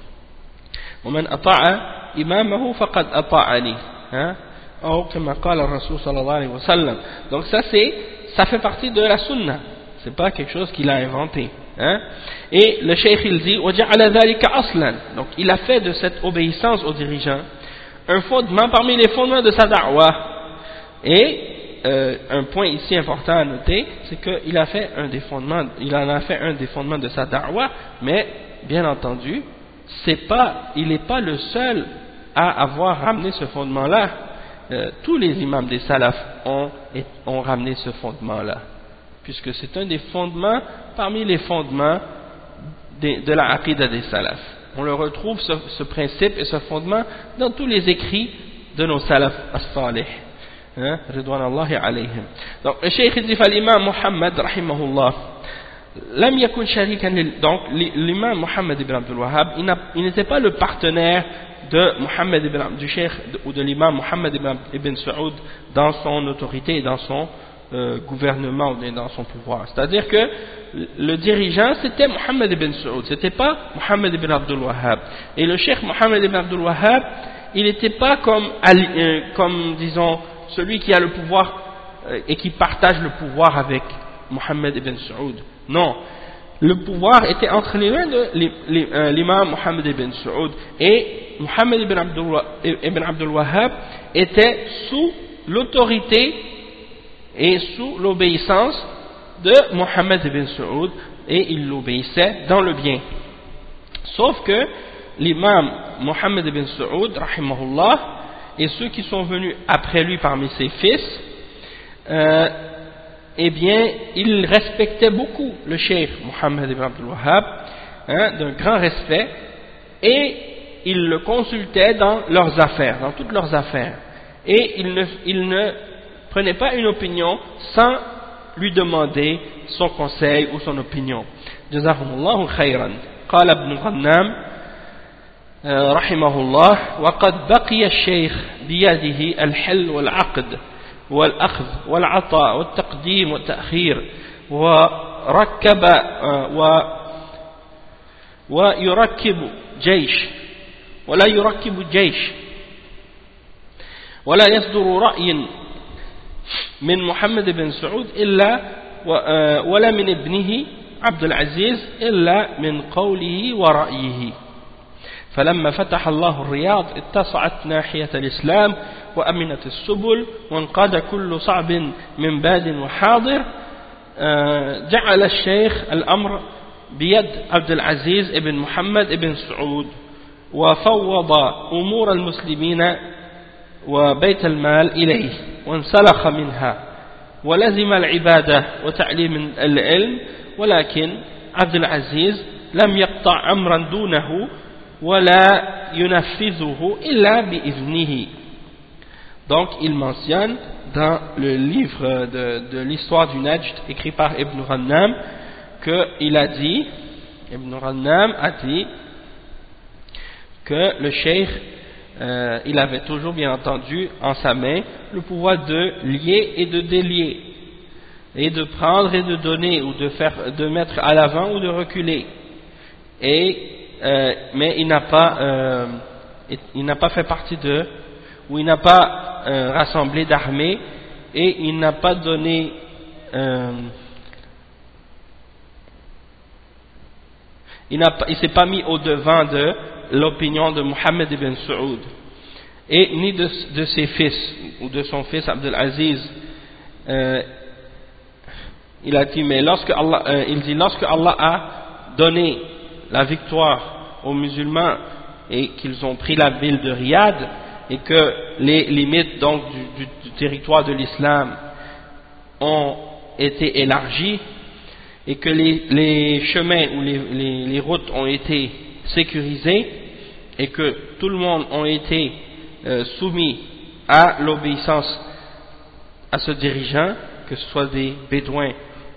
ومن أطاع إمامه فقد أطاعني. أو كما قال الرسول صلى الله عليه وسلم. Donc ça fait partie de la sunna. C'est pas quelque chose qu'il a inventé. Hein? Et le cheikh il dit وجعل ذلك أصلا. Donc il a fait de cette obéissance au dirigeant un fondement parmi les fondements de sa da'wa. Et un point ici important à noter, c'est qu'il a fait un des fondements, il en a fait un des fondements de sa da'wa, mais bien entendu, il n'est pas le seul à avoir ramené ce fondement-là. Tous les imams des salafs ont ramené ce fondement-là, puisque c'est un des fondements parmi les fondements de la aqidah des salafs. On le retrouve ce principe et ce fondement dans tous les écrits de nos salafs as-salih. Ridwanallahi alayhim. Donc le cheikh dit l'imam Muhammad rahimahullah lam yakun sharikan donc l'imam Muhammad ibn Abdul Wahhab il n'était pas le partenaire de Muhammad du cheikh ou de l'imam Muhammad ibn Saoud dans son autorité et dans son gouvernement ou dans son pouvoir. C'est-à-dire que le dirigeant c'était Muhammad ibn Saoud, c'était pas Muhammad ibn Abdul Wahhab. Et le cheikh Muhammad ibn Abdul Wahhab, il n'était pas comme disons celui qui a le pouvoir et qui partage le pouvoir avec Muhammad ibn Saoud. Non, le pouvoir était entre les mains de l'imam Muhammad ibn Saoud, et Muhammad ibn Abdul Wahhab était sous l'autorité et sous l'obéissance de Muhammad ibn Saoud, et il l'obéissait dans le bien. Sauf que l'imam Muhammad ibn Saoud rahimahullah et ceux qui sont venus après lui parmi ses fils, eh bien, ils respectaient beaucoup le cheikh Muhammad ibn Abdul Wahhab, d'un grand respect, et ils le consultaient dans leurs affaires, dans toutes leurs affaires. Et ils ne prenaient pas une opinion sans lui demander son conseil ou son opinion. Jazakumullahu khayran. قال ابن غنام رحمه الله وقد بقي الشيخ بيده الحل والعقد والأخذ والعطاء والتقديم والتأخير ويركب جيش ولا يركب جيش ولا يصدر رأي من محمد بن سعود إلا ولا من ابنه عبد العزيز إلا من قوله ورأيه. فلما فتح الله الرياض اتسعت ناحية الإسلام وأمنت السبل وانقاد كل صعب من باد وحاضر. جعل الشيخ الأمر بيد عبد العزيز ابن محمد ابن سعود وفوض أمور المسلمين وبيت المال إليه وانسلخ منها ولزم العبادة وتعليم العلم، ولكن عبد العزيز لم يقطع أمرا دونه ولا ينفذه إلا بإذنه. Donc il mentionne dans le livre de l'histoire du Najd écrit par Ibn Ghannam qu'il a dit, Ibn Ghannam a dit que le cheikh il avait toujours bien entendu en sa main le pouvoir de lier et de délier, et de prendre et de donner, ou de mettre à l'avant ou de reculer, mais il n'a pas fait partie de, ou il n'a pas rassemblé d'armées, et il n'a pas donné il s'est pas mis au devant de l'opinion de Muhammad ibn Saoud, et ni de ses fils ou de son fils Abdul Aziz. Il a dit, mais lorsque Allah a donné la victoire aux musulmans et qu'ils ont pris la ville de Riyad, et que les limites donc du territoire de l'islam ont été élargies, et que les chemins ou les routes ont été sécurisées, et que tout le monde ont été soumis à l'obéissance à ce dirigeant, que ce soit des bédouins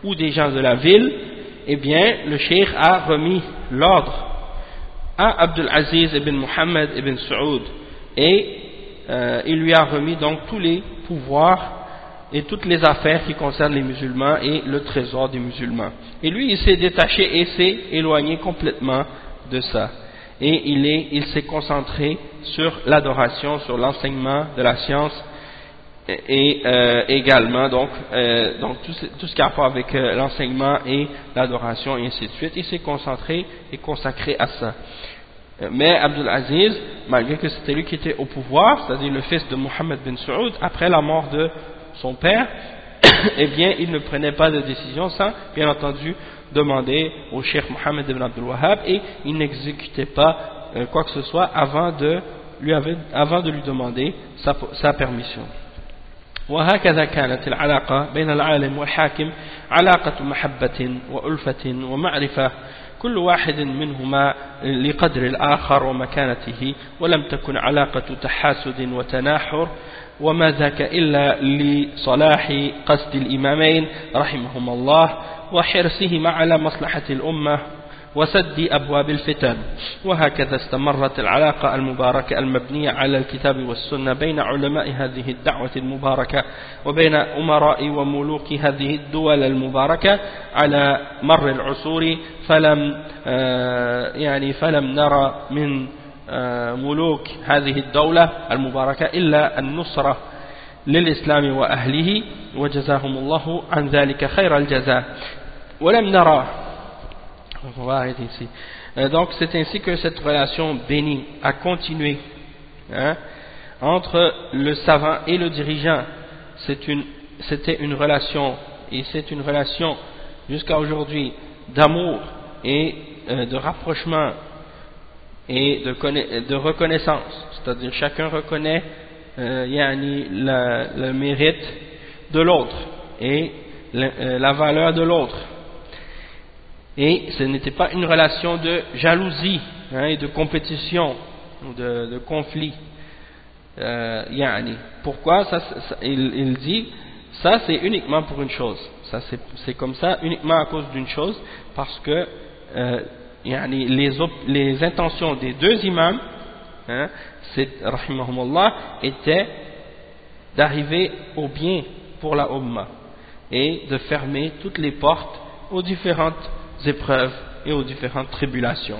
ou des gens de la ville, eh bien le cheikh a remis l'ordre à Abdul Aziz ibn Muhammad ibn Saoud, et il lui a remis donc tous les pouvoirs et toutes les affaires qui concernent les musulmans et le trésor des musulmans. Et lui, il s'est détaché et s'est éloigné complètement de ça. Et il s'est concentré sur l'adoration, sur l'enseignement de la science, et également donc tout ce qui a à voir avec l'enseignement et l'adoration et ainsi de suite. Il s'est concentré et consacré à ça. Mais Abdul Aziz, malgré que c'était lui qui était au pouvoir, c'est-à-dire le fils de Mohammed bin Saoud, après la mort de son père, eh bien il ne prenait pas de décision sans bien entendu demander au cheikh Mohammed ibn Abdul Wahhab, et il n'exécutait pas quoi que ce soit avant de lui demander sa permission. وهكذا كانت العلاقة بين العالم والحاكم علاقة محبة وألفة ومعرفة، كل واحد منهما لقدر الآخر ومكانته، ولم تكن علاقة تحاسد وتناحر، وما ذاك إلا لصلاح قصد الإمامين رحمهما الله وحرصهما على مصلحة الأمة وسد أبواب الفتن. وهكذا استمرت العلاقة المباركة المبنية على الكتاب والسنة بين علماء هذه الدعوة المباركة وبين أمراء وملوك هذه الدول المباركة على مر العصور، فلم نرى من ملوك هذه الدولة المباركة إلا النصرة للإسلام وأهله، وجزاهم الله عن ذلك خير الجزاء. ولم نرى. On va arrêter ici. Donc c'est ainsi que cette relation bénie a continué entre le savant et le dirigeant. C'était une relation, et c'est une relation jusqu'à aujourd'hui d'amour et de rapprochement et de reconnaissance. C'est-à-dire chacun reconnaît le mérite de l'autre et la valeur de l'autre. Et ce n'était pas une relation de jalousie et de compétition ou de conflit. Pourquoi il dit ça, c'est uniquement pour une chose. Ça c'est comme ça uniquement à cause d'une chose, parce que les intentions des deux imams, rahimahumullah, étaient d'arriver au bien pour la Ummah et de fermer toutes les portes aux différentes épreuves et aux différentes tribulations.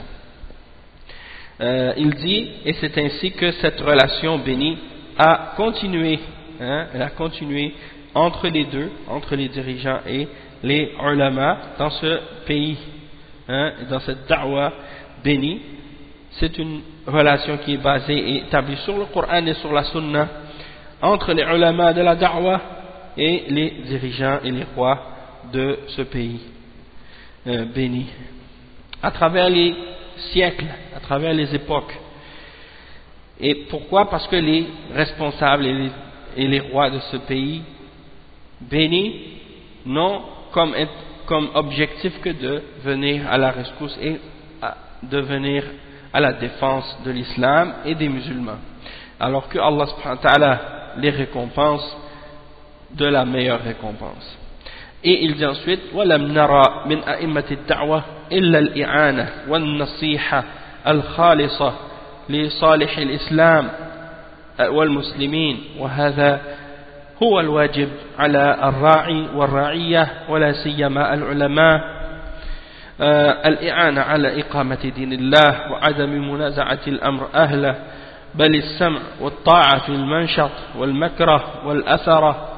Il dit, et c'est ainsi que cette relation bénie a continué, elle a continué entre les deux, entre les dirigeants et les ulama dans ce pays, dans cette da'wa bénie. C'est une relation qui est basée et établie sur le Coran et sur la Sunna entre les ulama de la da'wa et les dirigeants et les rois de ce pays béni, à travers les siècles, à travers les époques. Et pourquoi? Parce que les responsables et les rois de ce pays béni n'ont comme objectif que de venir à la rescousse et de venir à la défense de l'islam et des musulmans, alors que Allah subhanahu wa ta'ala les récompense de la meilleure récompense. Et il dit ensuite, وَلَمْ نَرَى مِنْ أَئِمَّةِ الدَّعْوَةِ إِلَّا الْإِعَانَةِ وَالنَّصِيحَةِ الْخَالِصَةِ لصالح الإسلام والمسلمين، وهذا هو الواجب على الراعي والرعية ولا سيما العلماء، الإعانة على إقامة دين الله وعدم منازعة الأمر أهله، بل السمع والطاعة في المنشط والمكره والأثرة،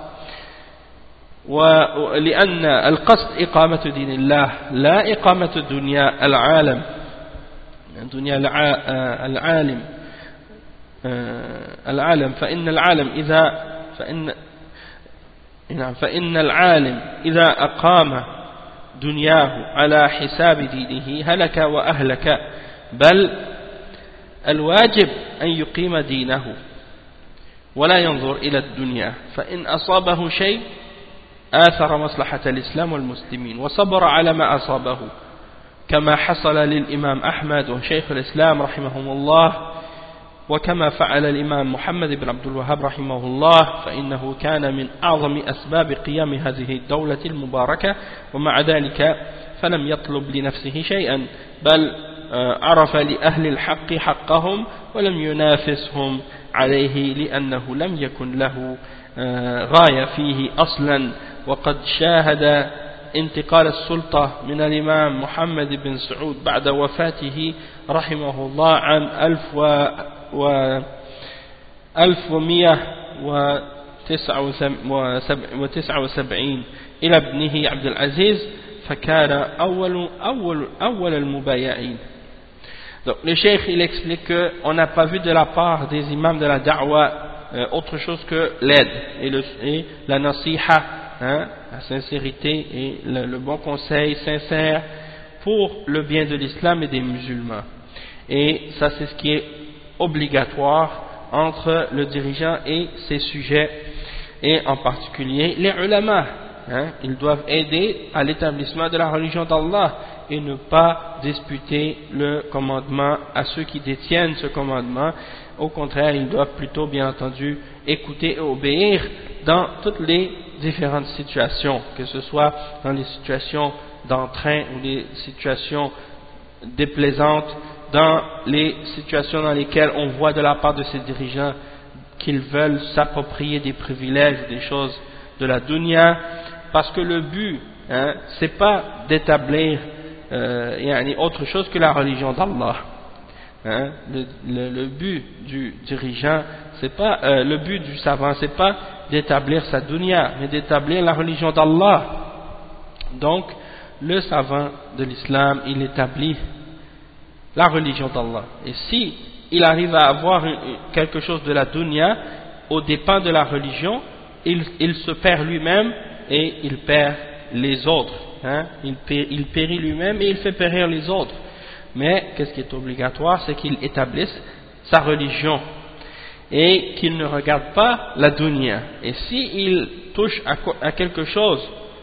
ولأن القصد إقامة دين الله لا إقامة الدنيا العالم فإن العالم إذا أقام دنياه على حساب دينه هلك وأهلك، بل الواجب أن يقيم دينه ولا ينظر إلى الدنيا، فإن أصابه شيء آثر مصلحة الإسلام والمسلمين وصبر على ما أصابه، كما حصل للإمام أحمد وشيخ الإسلام رحمهم الله وكما فعل الإمام محمد بن عبد الوهاب رحمه الله فإنه كان من أعظم أسباب قيام هذه الدولة المباركة ومع ذلك فلم يطلب لنفسه شيئا بل عرف لأهل الحق حقهم ولم ينافسهم عليه لأنه لم يكن له غاية فيه أصلا وقد شاهد انتقال السلطة من الإمام محمد بن سعود بعد وفاته رحمه الله عام 1179 إلى ابنه عبد العزيز فكان أول المبايعين. Donc le cheikh il explique qu'on n'a pas vu de la part des imams de la da'wa autre chose que l'aide et la nasiha, la sincérité et le bon conseil sincère pour le bien de l'islam et des musulmans. Et ça c'est ce qui est obligatoire entre le dirigeant et ses sujets, et en particulier les ulama. Ils doivent aider à l'établissement de la religion d'Allah et ne pas disputer le commandement à ceux qui détiennent ce commandement. Au contraire, ils doivent plutôt bien entendu écouter et obéir dans toutes les différentes situations, que ce soit dans les situations d'entrain ou des situations déplaisantes, dans les situations dans lesquelles on voit de la part de ces dirigeants qu'ils veulent s'approprier des privilèges ou des choses de la dunya, parce que le but, c'est pas d'établir autre chose que la religion d'Allah. Le but du dirigeant, c'est pas le but du savant, c'est pas d'établir sa dunya, mais d'établir la religion d'Allah. Donc, le savant de l'islam, il établit la religion d'Allah. Et si il arrive à avoir quelque chose de la dunya aux dépens de la religion, il se perd lui-même et il perd les autres. Il périt lui-même et il fait périr les autres. Mais qu'est-ce qui est obligatoire, c'est qu'il établisse sa religion et qu'il ne regarde pas la dunya. Et s'il touche à quelque chose,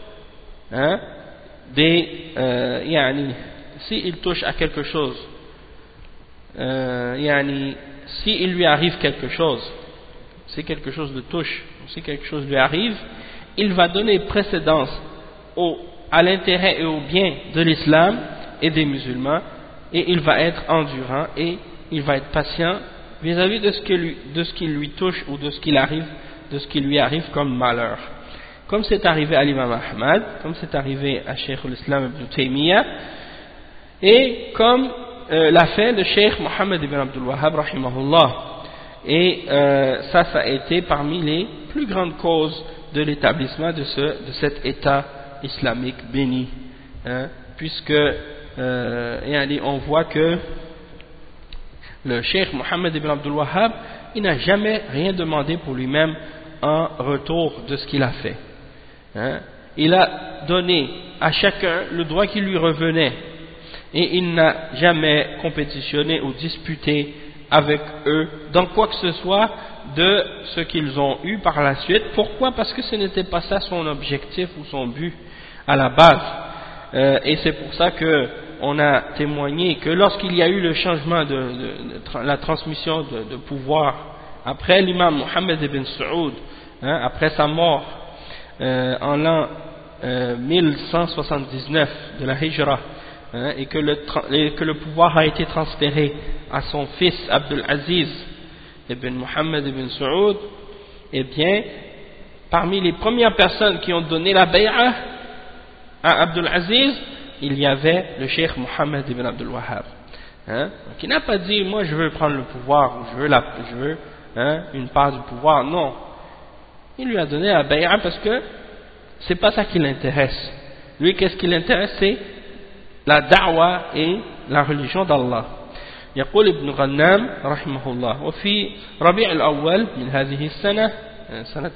s'il touche à quelque chose, s'il lui arrive quelque chose, si quelque chose le touche, si quelque chose lui arrive, il va donner précédence à l'intérêt et au bien de l'islam et des musulmans, et il va être endurant et il va être patient vis-à-vis de ce qui lui touche ou de ce qui lui arrive comme malheur. Comme c'est arrivé à l'imam Ahmad, comme c'est arrivé à Cheikh al-Islam ibn Taymiyyah, et comme l'a fait le Cheikh Mohammed ibn Abdul Wahhab rahimahullah. Et ça a été parmi les plus grandes causes de l'établissement de cet État islamique béni, puisque on voit que le Cheikh Mohammed ibn Abdul Wahhab, il n'a jamais rien demandé pour lui-même en retour de ce qu'il a fait. Il a donné à chacun le droit qui lui revenait et il n'a jamais compétitionné ou disputé avec eux dans quoi que ce soit de ce qu'ils ont eu par la suite. Pourquoi? Parce que ce n'était pas ça son objectif ou son but à la base. Et c'est pour ça que on a témoigné que lorsqu'il y a eu le changement la transmission de pouvoir après l'imam Mohammed ibn Saoud, après sa mort en l'an 1179 de la Hijra, et que le pouvoir a été transféré à son fils Abdul Aziz ibn Mohammed ibn Saoud, eh bien, parmi les premières personnes qui ont donné la bay'a à Abdul Aziz, il y avait le Cheikh Mohammed ibn Abdul Wahhab, qui n'a pas dit moi je veux prendre le pouvoir ou je veux une part du pouvoir. Non, il lui a donné la bay'a parce que c'est pas ça qui l'intéresse. Lui, qu'est-ce qui l'intéresse? C'est la da'wa et la religion d'Allah. يقول ابن غنام رحمه الله وفي ربيع الأول من هذه السنة سنة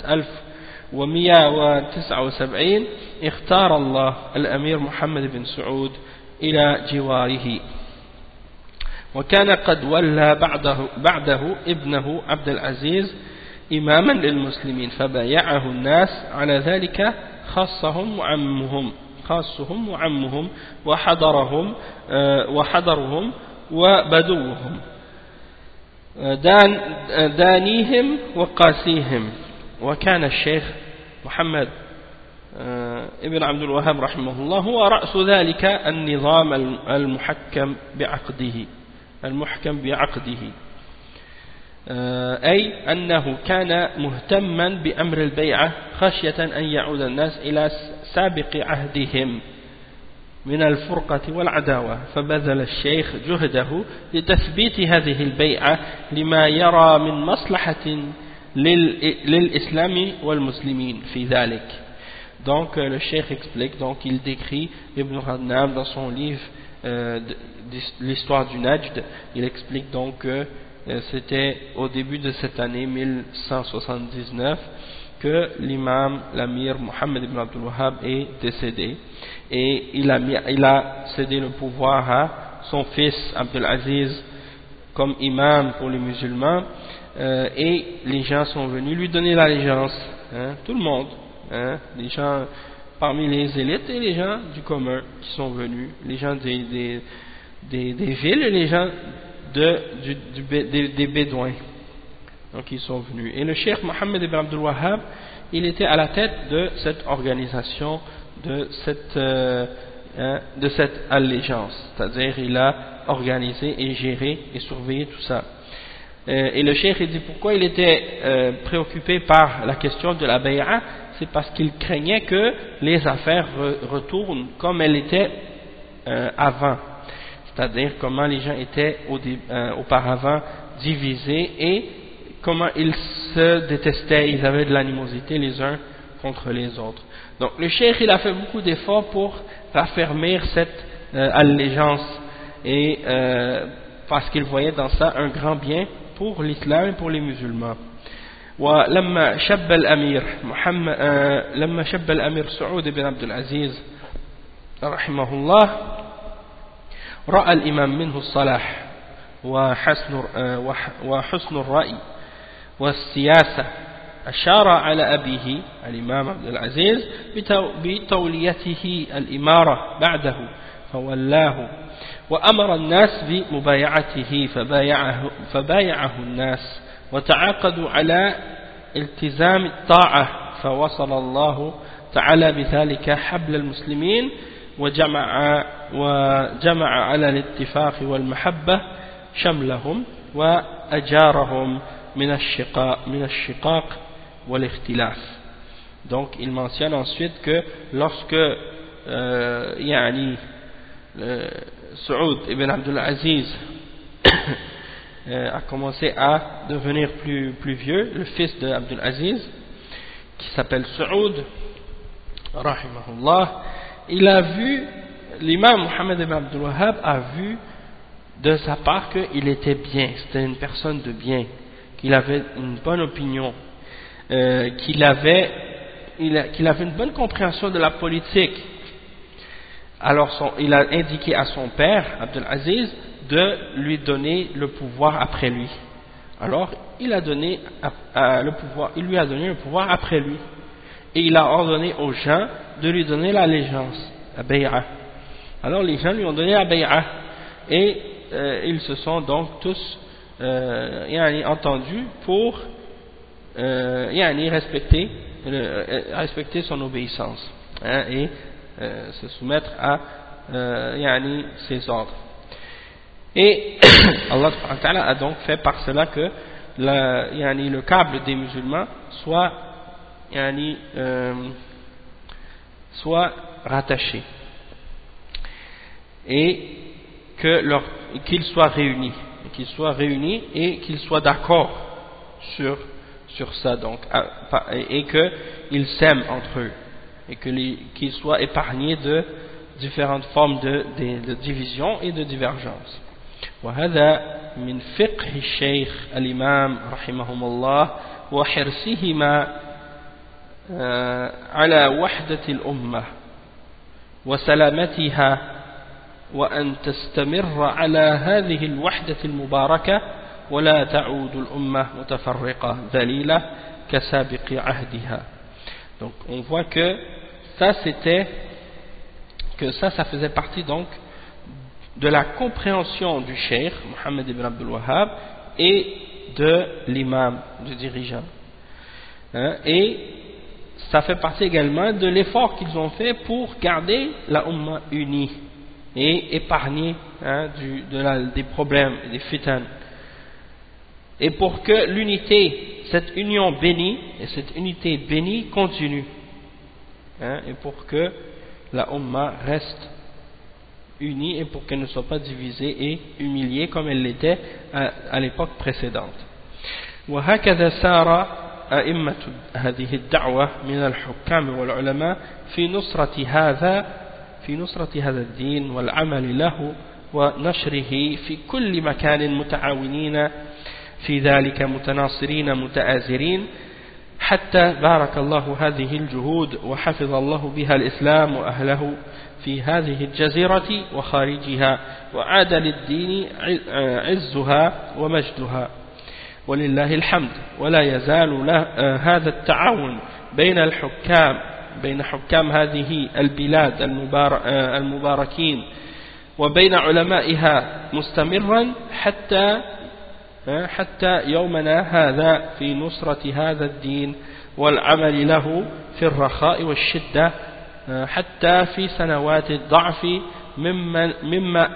1179 اختار الله الأمير محمد بن سعود إلى جواره، وكان قد ولى بعده ابنه عبد العزيز إماما للمسلمين فبايعه الناس على ذلك خاصهم وعمهم وحضرهم وبدوهم. دانيهم وقاسيهم. وكان الشيخ محمد ابن عبد الوهاب رحمه الله هو رأس ذلك النظام المحكم بعقده أي أنه كان مهتما بأمر البيعة خشية أن يعود الناس إلى سابق عهدهم من الفرقة والعداوة، فبذل الشيخ جهده لتثبيت هذه البيعة لما يرى من مصلحة للإسلام والمسلمين في ذلك. Donc le cheikh explique, donc il décrit Ibn Radnam dans son livre l'histoire du Najd. Il explique donc que c'était au début de cette année 1179 que l'imam, l'amir Mohammed ibn Abdul Wahhab est décédé, et il a cédé le pouvoir à son fils Abdul Aziz comme imam pour les musulmans, et les gens sont venus lui donner l'allégeance, tout le monde, les gens parmi les élites et les gens du commun qui sont venus, les gens des villes et les gens des bédouins. Donc ils sont venus. Et le cheikh Mohammed ibn Abdul Wahhab, il était à la tête de cette organisation, de cette allégeance. C'est-à-dire il a organisé et géré et surveillé tout ça. Et le cheikh, il dit pourquoi il était préoccupé par la question de la bay'a, c'est parce qu'il craignait que les affaires retournent comme elles étaient avant. C'est-à-dire comment les gens étaient auparavant divisés et comment ils se détestaient, ils avaient de l'animosité les uns contre les autres. Donc le cheikh, il a fait beaucoup d'efforts pour raffermir cette allégeance, et parce qu'il voyait dans ça un grand bien pour l'islam et pour les musulmans. ولما شب الأمير سعود بن عبد العزيز رحمه الله رأى الإمام منه الصلاح وحسن الرأي والسياسة، أشار على أبيه الإمام عبد العزيز بتوليته الإمارة بعده فولاه، وأمر الناس بمبايعته فبايعه الناس وتعاقدوا على التزام الطاعة، فوصل الله تعالى بذلك حبل المسلمين وجمع على الاتفاق والمحبة شملهم وأجارهم من الشقاق والاختلاف. Donc il mentionne ensuite que lorsque Saoud ibn Abdul Aziz a commencé à devenir plus vieux, le fils de Abdul Aziz qui s'appelle Saoud rahimahullah, il a vu, l'imam Mohammed ibn Abdul Wahhab a vu de sa part qu'il était bien, c'était une personne de bien, qu'il avait une bonne opinion, qu'il avait une bonne compréhension de la politique. Alors il a indiqué à son père Abdul Aziz de lui donner le pouvoir après lui. Alors il lui a donné le pouvoir après lui, et il a ordonné aux gens de lui donner l'allégeance, la bay'a. Alors les gens lui ont donné la bay'a, et ils se sont donc tous entendus pour respecter son obéissance, et se soumettre à ses ordres. Et Allah subhanahu wa ta'ala a donc fait par cela que le câble des musulmans soit rattaché, et qu'ils soient réunis, et qu'ils soient d'accord sur ça, donc, et qu'ils s'aiment entre eux, et qu'ils soient épargnés de différentes formes de division et de divergence. وهذا من فقه الشيخ الإمام رحمهم الله وحرصهما على وحدة الأمة وسلامتها، وأن تستمر على هذه الوحدة المباركة ولا تعود الأمة متفرقة ذليلة كسابق عهدها. Donc on voit que ça faisait partie donc de la compréhension du cheikh Mohammed ibn Abdul Wahhab et de l'imam, du dirigeant. Et ça fait partie également de l'effort qu'ils ont fait pour garder la Ummah unie et épargner des problèmes, des fitan. Et pour que l'unité, cette union bénie, et cette unité bénie continue. Et pour que la Ummah reste unie et pour qu'elle ne soit pas divisée et humiliée comme elle l'était à l'époque précédente. وهكذا سار أئمة هذه الدعوة من الحكام والعلماء في نصرة هذا الدين والعمل له ونشره في كل مكان متعاونين في ذلك متناصرين متآزرين حتى بارك الله هذه الجهود وحفظ الله بها الإسلام وأهله في هذه الجزيرة وخارجها وعاد للدين عزها ومجدها ولله الحمد. ولا يزال هذا التعاون بين حكام هذه البلاد المباركين وبين علمائها مستمرا حتى يومنا هذا في نصرة هذا الدين والعمل له في الرخاء والشدة حتى في سنوات الضعف مما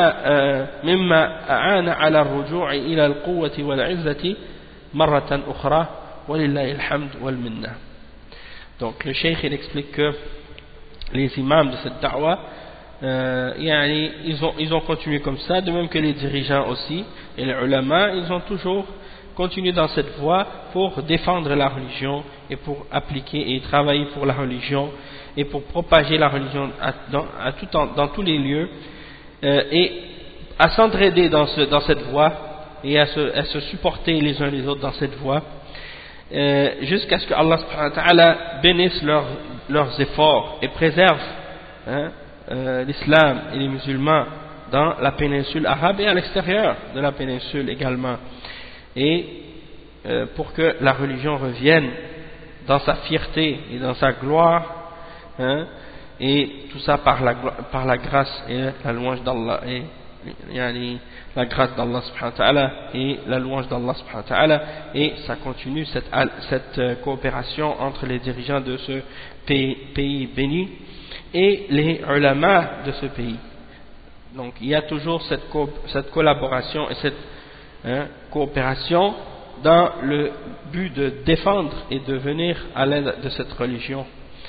أعان على الرجوع إلى القوة والعزة مرة أخرى ولله الحمد والمنة. Donc le cheikh il explique que les imams de cette da'wah ils ont continué comme ça, de même que les dirigeants aussi et les ulama, ils ont toujours continué dans cette voie pour défendre la religion et pour appliquer et travailler pour la religion et pour propager la religion dans tous les lieux et à s'entraider dans cette voie et à se supporter les uns les autres dans cette voie jusqu'à ce que Allah subhanahu wa ta'ala bénisse leurs efforts et préserve l'islam et les musulmans dans la péninsule arabe et à l'extérieur de la péninsule également, et pour que la religion revienne dans sa fierté et dans sa gloire, et tout ça par la grâce et la louange d'Allah, et la grâce d'Allah subhanahu wa ta'ala et la louange d'Allah subhanahu wa ta'ala. Et ça continue cette coopération entre les dirigeants de ce pays béni et les ulama de ce pays. Donc il y a toujours cette collaboration et cette coopération dans le but de défendre et de venir à l'aide de cette religion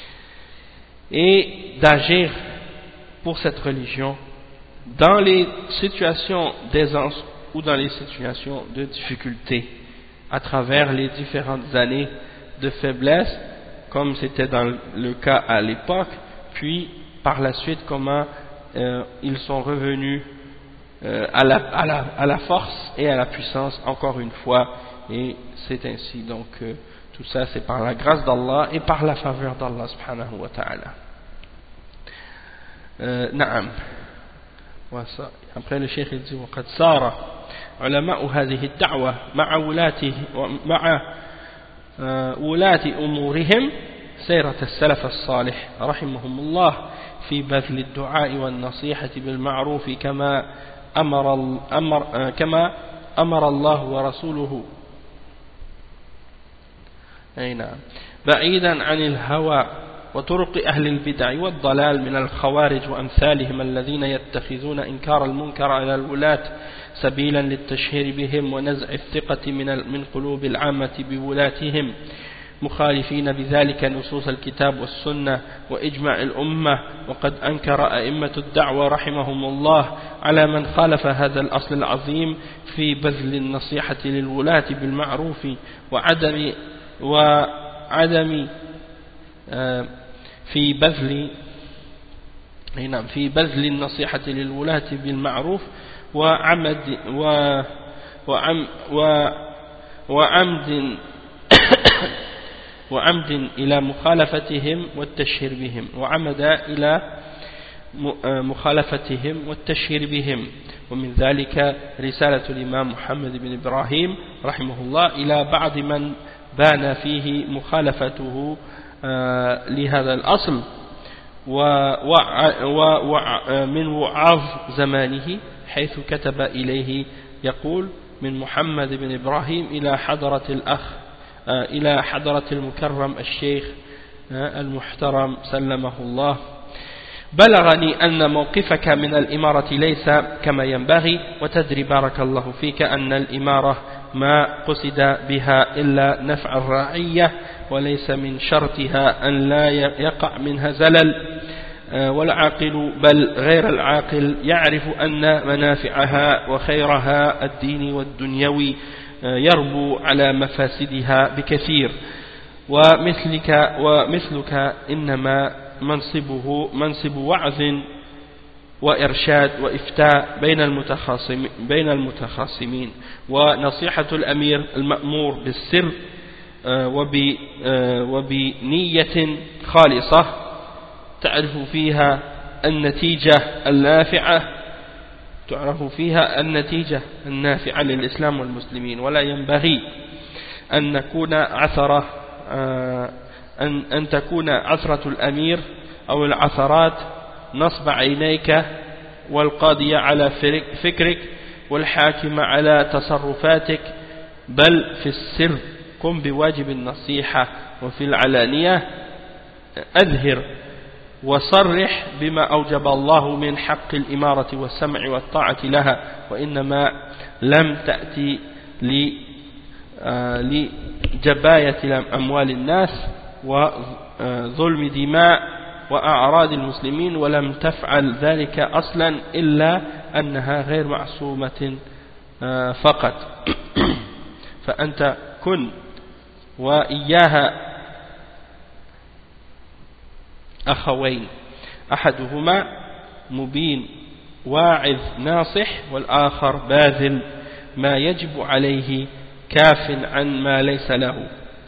et d'agir pour cette religion dans les situations d'aisance ou dans les situations de difficulté à travers les différentes années de faiblesse, comme c'était dans le cas à l'époque, puis par la suite comment ils sont revenus à la force et à la puissance encore une fois, et c'est ainsi. Donc tout ça c'est par la grâce d'Allah et par la faveur d'Allah subhanahu wa ta'ala. Naam. Après le cheikh il dit وقد صار علماء هذه الدعوة مع ولاة أمورهم سيرة السلف الصالح رحمهم الله في بذل الدعاء والنصيحة بالمعروف كما أمر الله ورسوله بعيدا عن الهوى وطرق أهل البدع والضلال من الخوارج وأمثالهم الذين يتخذون إنكار المنكر على الولاة سبيلا للتشهير بهم ونزع الثقة من قلوب العامة بولاتهم مخالفين بذلك نصوص الكتاب والسنة وإجماع الأمة. وقد أنكر أئمة الدعوة رحمهم الله على من خالف هذا الأصل العظيم في بذل النصيحة للولاة بالمعروف وعدم في بذل النصيحة للولاة بالمعروف وعمد إلى مخالفتهم والتشهير بهم ومن ذلك رسالة الإمام محمد بن إبراهيم رحمه الله إلى بعض من بان فيه مخالفته لهذا الأصل ومن وعاظ زمانه حيث كتب إليه يقول من محمد بن إبراهيم إلى حضرة الأخ إلى حضرة المكرم الشيخ المحترم سلمه الله. بلغني أن موقفك من الإمارة ليس كما ينبغي، وتدري بارك الله فيك أن الإمارة ما قصد بها إلا نفع الرعية، وليس من شرطها أن لا يقع منها زلل، والعاقل بل غير العاقل يعرف أن منافعها وخيرها الديني والدنيوي يربو على مفاسدها بكثير، ومثلك إنما منصبه منصب وعظ وإرشاد وإفتاء بين المتخاصمين، ونصيحة الأمير المأمور بالسر وبنية خالصة تعرف فيها النتيجة النافعة للإسلام والمسلمين. ولا ينبغي أن تكون عثرة الأمير أو العثرات نصب عينيك والقاضية على فكرك والحاكم على تصرفاتك، بل في السر قم بواجب النصيحة، وفي العلانية أظهر وصرح بما أوجب الله من حق الإمارة والسمع والطاعة لها، وإنما لم تأتي لجباية أموال الناس وظلم دماء وأعراض المسلمين، ولم تفعل ذلك أصلا إلا أنها غير معصومة فقط. فأنت كن وإياها أخوين، أحدهما مبين واعظ ناصح، والآخر باذل ما يجب عليه كاف عن ما ليس له.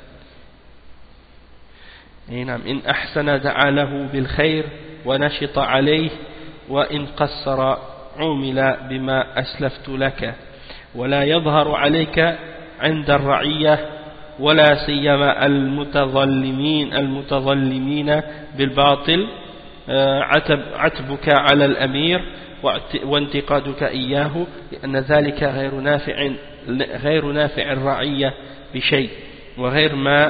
إن أحسن دعا له بالخير ونشط عليه، وإن قصر عومل بما أسلفت لك، ولا يظهر عليك عند الرعية ولا سيما المتظلمين بالباطل عتبك على الأمير وانتقادك إياه، لأن ذلك غير نافع الرعية بشيء، وغير ما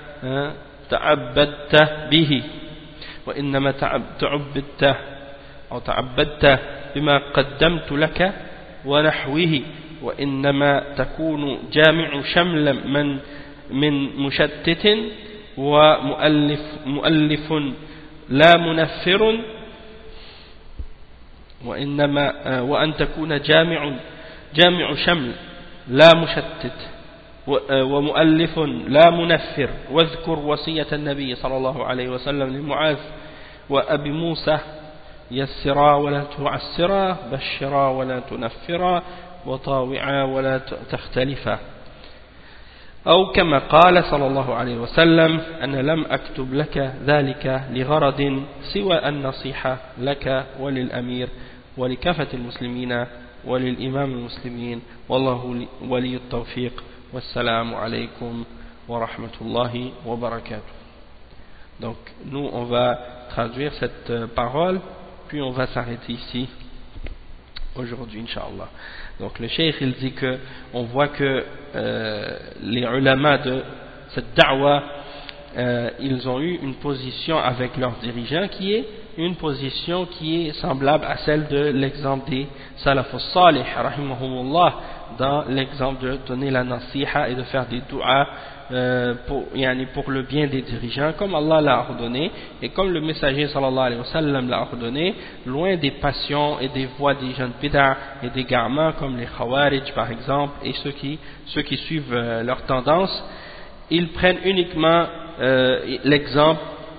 تعبدت به، وإنما تعبدت بما قدمت لك ونحوه، وإنما تكون جامع شمل من مشتت ومؤلف لا منفر، وأن تكون جامع شمل لا مشتت ومؤلف لا منفر. واذكر وصية النبي صلى الله عليه وسلم لمعاذ وأبي موسى: يسرا ولا تعسرا، بشرا ولا تنفرا، وطاوعا ولا تختلفا. أو كما قال صلى الله عليه وسلم: أنا لم أكتب لك ذلك لغرض سوى النصيحة لك وللأمير ولكافة المسلمين وللإمام المسلمين، والله ولي التوفيق، والسلام عليكم ورحمة الله وبركاته. Donc nous on va traduire cette parole, puis on va s'arrêter ici aujourd'hui, Inch'Allah. Donc le cheikh il dit que on voit que les ulama de cette da'wa ils ont eu une position avec leurs dirigeants qui est une position qui est semblable à celle de l'exemple des salafus salih rahimahumullah, dans l'exemple de donner la nasiha et de faire des du'a pour le bien des dirigeants, comme Allah l'a ordonné et comme le messager sallallahu alayhi wa sallam l'a ordonné, loin des passions et des voies des jeunes bid'a et des garments comme les khawarij par exemple, et ceux qui suivent leur tendance. Ils prennent uniquement l'exemple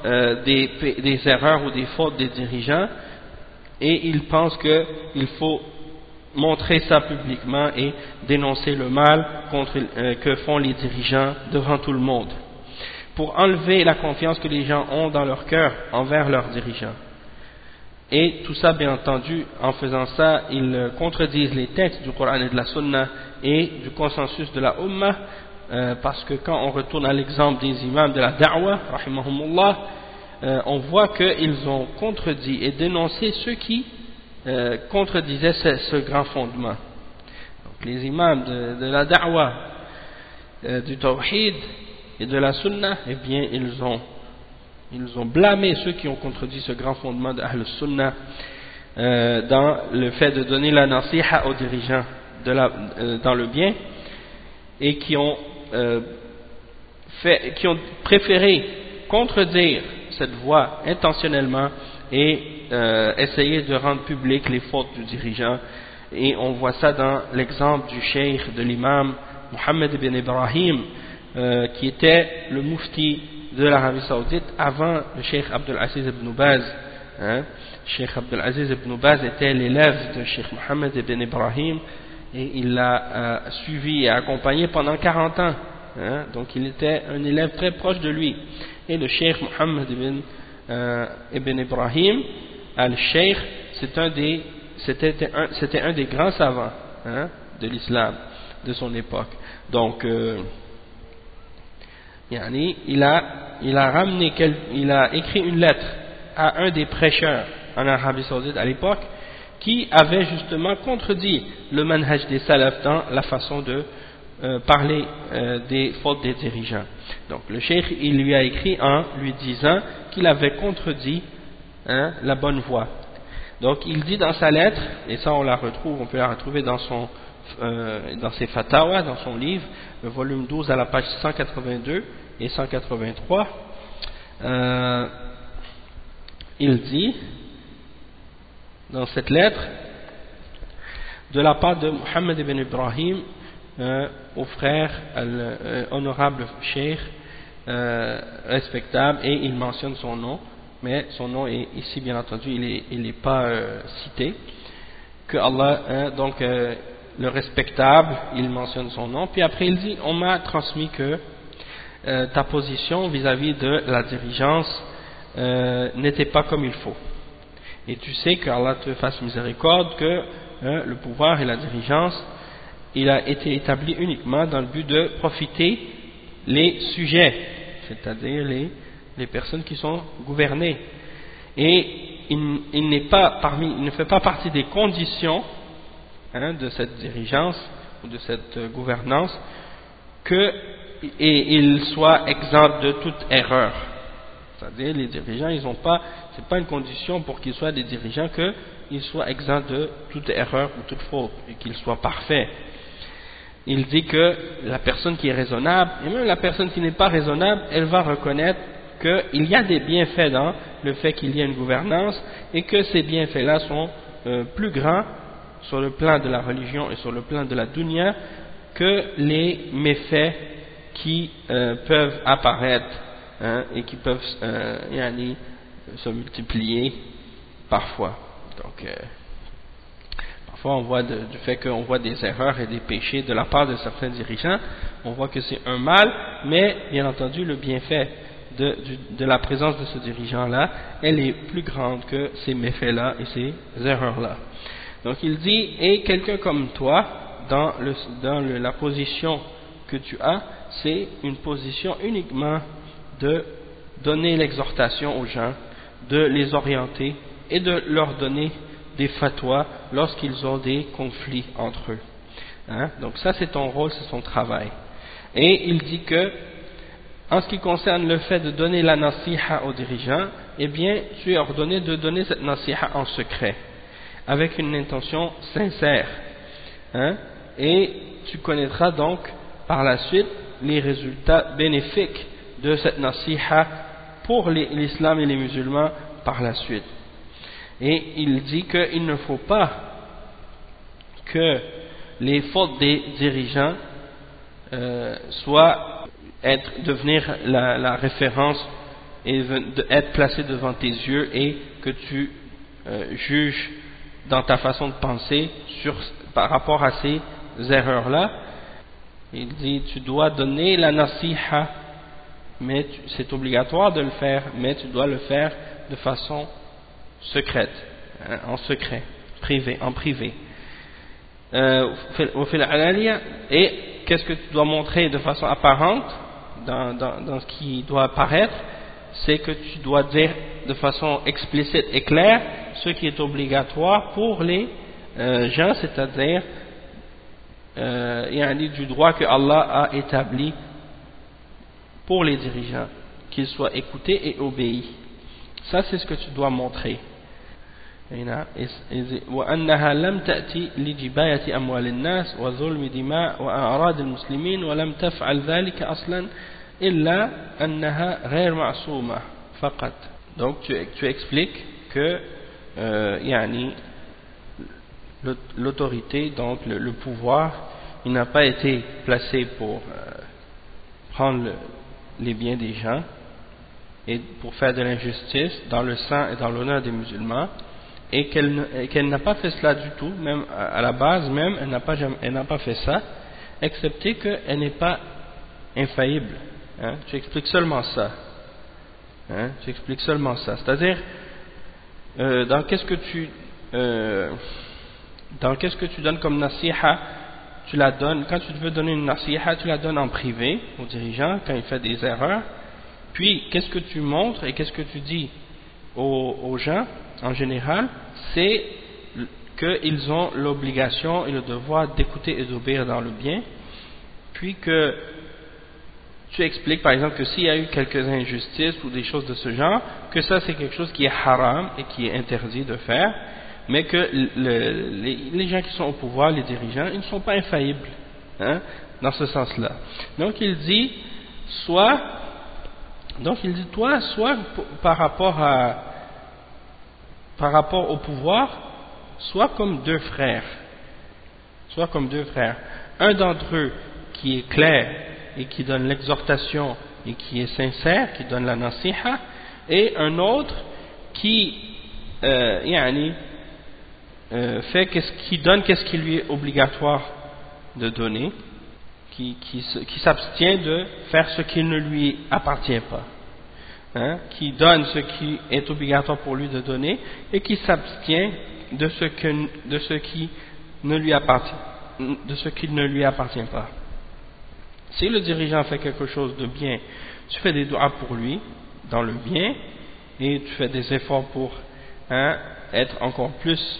des erreurs ou des fautes des dirigeants, et ils pensent qu'il faut montrer ça publiquement et dénoncer le mal que font les dirigeants devant tout le monde, pour enlever la confiance que les gens ont dans leur cœur envers leurs dirigeants. Et tout ça, bien entendu, en faisant ça, ils contredisent les textes du Coran et de la Sunna et du consensus de la Ummah, parce que quand on retourne à l'exemple des imams de la da'wa, rahimahumullah, on voit qu'ils ont contredit et dénoncé ceux qui contredisaient ce grand fondement. les imams de la da'wa, du tawhid et de la sunna, eh bien ils ont blâmé ceux qui ont contredit ce grand fondement de Ahl Sunnah dans le fait de donner la nasiha aux dirigeants dans le bien, et qui ont préféré contredire cette voie intentionnellement et essayer de rendre publiques les fautes du dirigeant. Et on voit ça dans l'exemple du cheikh de l'imam Mohammed ibn Ibrahim, qui était le mufti de l'Arabie Saoudite avant le cheikh Abdul Aziz ibn Baz. Cheikh Abdul Aziz ibn Baz était l'élève de cheikh Mohammed ibn Ibrahim, et il l'a suivi et accompagné pendant 40 ans. Donc il était un élève très proche de lui. Et le cheikh Mohammed ibn Ibrahim al-Cheikh, c'était un des grands savants de l'islam de son époque. Donc il a écrit une lettre à un des prêcheurs en Arabie Saoudite à l'époque, qui avait justement contredit le manhaj des salafs dans la façon de parler des fautes des dirigeants. Donc le cheikh, il lui a écrit en lui disant qu'il avait contredit la bonne voie. Donc il dit dans sa lettre, et ça on peut la retrouver dans ses fatawa, dans son livre, le volume 12 à la page 182 et 183, il dit dans cette lettre, de la part de Mohammed ibn Ibrahim, au frère honorable cheikh respectable, et il mentionne son nom, mais son nom est ici bien entendu il n'est pas cité, que Allah, donc le respectable, il mentionne son nom, puis après il dit: on m'a transmis que ta position vis-à-vis de la dirigeance n'était pas comme il faut, et tu sais que Allah te fasse miséricorde, que le pouvoir et la dirigeance, il a été établi uniquement dans le but de profiter les sujets, c'est-à-dire les personnes qui sont gouvernées, et il ne fait pas partie des conditions de cette dirigeance ou de cette gouvernance il soit exempt de toute erreur. C'est-à-dire les dirigeants, c'est pas une condition pour qu'ils soient des dirigeants qu'ils soient exempts de toute erreur ou toute faute, et qu'ils soient parfaits. Il dit que la personne qui est raisonnable, et même la personne qui n'est pas raisonnable, elle va reconnaître qu'il y a des bienfaits dans le fait qu'il y ait une gouvernance, et que ces bienfaits-là sont plus grands sur le plan de la religion et sur le plan de la dunya que les méfaits qui peuvent apparaître et qui peuvent se multiplier parfois. Donc parfois on voit du fait qu'on voit des erreurs et des péchés de la part de certains dirigeants, on voit que c'est un mal, mais bien entendu le bienfait de la présence de ce dirigeant-là, elle est plus grande que ces méfaits-là et ces erreurs-là. Donc il dit: et quelqu'un comme toi, dans la position que tu as, c'est une position uniquement de donner l'exhortation aux gens, de les orienter et de leur donner des fatwas lorsqu'ils ont des conflits entre eux. Donc ça, c'est ton rôle, c'est son travail. Et il dit que, en ce qui concerne le fait de donner la nasiha aux dirigeants, eh bien, tu es ordonné de donner cette nasiha en secret, avec une intention sincère. Et tu connaîtras donc par la suite les résultats bénéfiques de cette nasiha pour l'islam et les musulmans par la suite. Et il dit qu'il ne faut pas que les fautes des dirigeants devenir la référence et être placé devant tes yeux, et que tu juges dans ta façon de penser par rapport à ces erreurs-là. Il dit: tu dois donner la nasiha, mais c'est obligatoire de le faire, mais tu dois le faire de façon secrète, en secret, en privé. Et qu'est-ce que tu dois montrer de façon apparente dans ce qui doit apparaître, c'est que tu dois dire de façon explicite et claire ce qui est obligatoire pour les gens, c'est-à-dire du droit que Allah a établi pour les dirigeants, qu'ils soient écoutés et obéis. Ça, c'est ce que tu dois montrer. وأنها لم تأتي لجباية أموال الناس وظلم دماء وأعراض المسلمين ولم تفعل ذلك أصلا إلا أنها غير معصومة فقط. Donc tu expliques que l'autorité, donc le pouvoir, il n'a pas été placé pour prendre les biens des gens et pour faire de l'injustice dans le sang et dans l'honneur des musulmans, et qu'elle n'a pas fait cela du tout, même à la base même, elle n'a pas fait ça, excepté qu'elle n'est pas infaillible. Tu expliques seulement ça. Tu expliques seulement ça. C'est-à-dire, dans qu'est-ce que tu donnes comme nasiha, tu la donnes, quand tu veux donner une nasiha, tu la donnes en privé au dirigeant quand il fait des erreurs. Puis, qu'est-ce que tu montres et qu'est-ce que tu dis aux gens en général, c'est qu'ils ont l'obligation et le devoir d'écouter et d'obéir dans le bien, puis que tu expliques par exemple que s'il y a eu quelques injustices ou des choses de ce genre, que ça c'est quelque chose qui est haram et qui est interdit de faire, mais que les gens qui sont au pouvoir, les dirigeants, ils ne sont pas infaillibles, dans ce sens-là. Donc il dit toi, soit par rapport au pouvoir, soit comme deux frères. Un d'entre eux qui est clair et qui donne l'exhortation et qui est sincère, qui donne la nasiha, et un autre qui qui donne qu'est-ce qui lui est obligatoire de donner, qui s'abstient de faire ce qui ne lui appartient pas, qui donne ce qui est obligatoire pour lui de donner et qui s'abstient de ce qui ne lui appartient pas. Si le dirigeant fait quelque chose de bien, tu fais des doigts pour lui dans le bien et tu fais des efforts pour être encore plus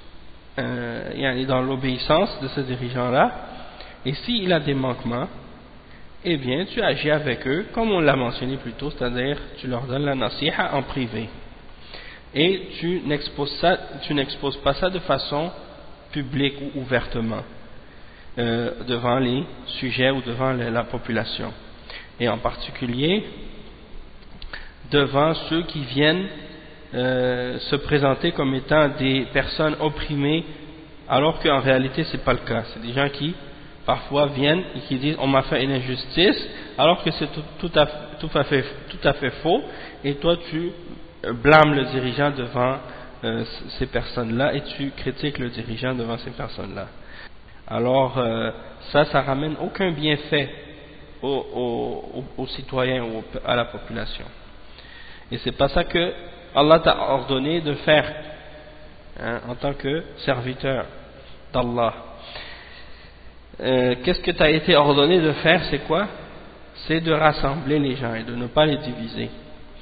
dans l'obéissance de ce dirigeant-là. Et s'il a des manquements, eh bien tu agis avec eux comme on l'a mentionné plus tôt, c'est-à-dire tu leur donnes la nasiha en privé et tu n'exposes pas ça de façon publique ou ouvertement devant les sujets ou devant la population, et en particulier devant ceux qui viennent se présenter comme étant des personnes opprimées alors qu'en réalité c'est pas le cas. C'est des gens qui parfois viennent et qui disent on m'a fait une injustice alors que c'est tout à fait faux, et toi tu blâmes le dirigeant devant ces personnes-là et tu critiques le dirigeant devant ces personnes-là. Alors ça ramène aucun bienfait aux citoyens ou à la population, et c'est pas ça que Allah t'a ordonné de faire en tant que serviteur d'Allah. Qu'est-ce que tu as été ordonné de faire? C'est quoi? C'est de rassembler les gens et de ne pas les diviser.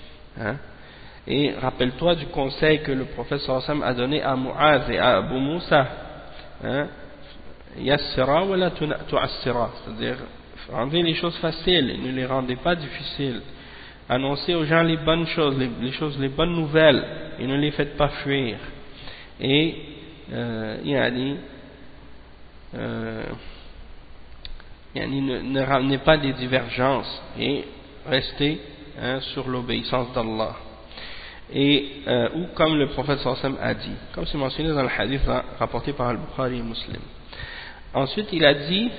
Et rappelle-toi du conseil que le prophète sallallahu alayhi wa sallam a donné à Mu'az et à Abu Moussa, yassira wa la tu'assira, c'est-à-dire rendez les choses faciles et ne les rendez pas difficiles. Annoncez aux gens les bonnes choses, les bonnes nouvelles, et ne les faites pas fuir. Et ne ramenez pas des divergences et restez sur l'obéissance d'Allah. Et ou comme le prophète sallallahu alayhi wa sallam a dit, comme c'est mentionné dans le hadith rapporté par Al-Bukhari et Muslim. Ensuite il a dit: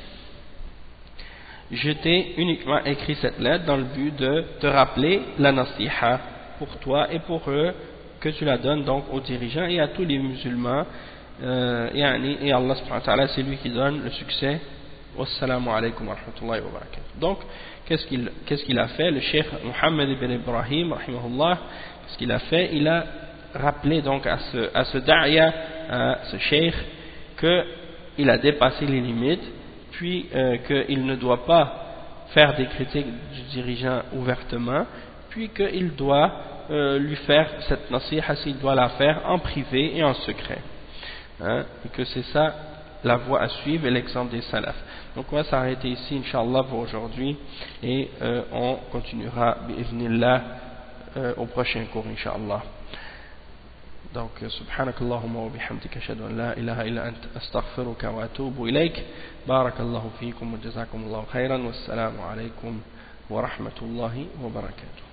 je t'ai uniquement écrit cette lettre dans le but de te rappeler la nasiha pour toi et pour eux, que tu la donnes donc aux dirigeants et à tous les musulmans, et Allah subhanahu wa ta'ala c'est lui qui donne le succès. Wassalamu alaikum wa rahmatullahi wa barakatuh. Donc qu'est-ce qu'il a fait le cheikh Muhammad ibn Ibrahim rahimahullah? Qu'est-ce qu'il a fait? Il a rappelé donc à ce da'ya, à ce cheikh, qu'il a dépassé les limites, puis qu'il ne doit pas faire des critiques du dirigeant ouvertement, puis qu'il doit lui faire cette nasiha, s'il doit la faire en privé et en secret, et que c'est ça la voie à suivre et l'exemple des salaf. Donc on va s'arrêter ici Inch'Allah pour aujourd'hui et on continuera bi'idhnillah au prochain cours Inch'Allah. Donc subhanakallahumma wa bihamdika ashhadu an la ilaha illa anta astaghfiruka wa atubu ilayk. Barakallahu fiikum wa jazakumullahu khairan, wassalamu alaykum wa rahmatullahi wa barakatuh.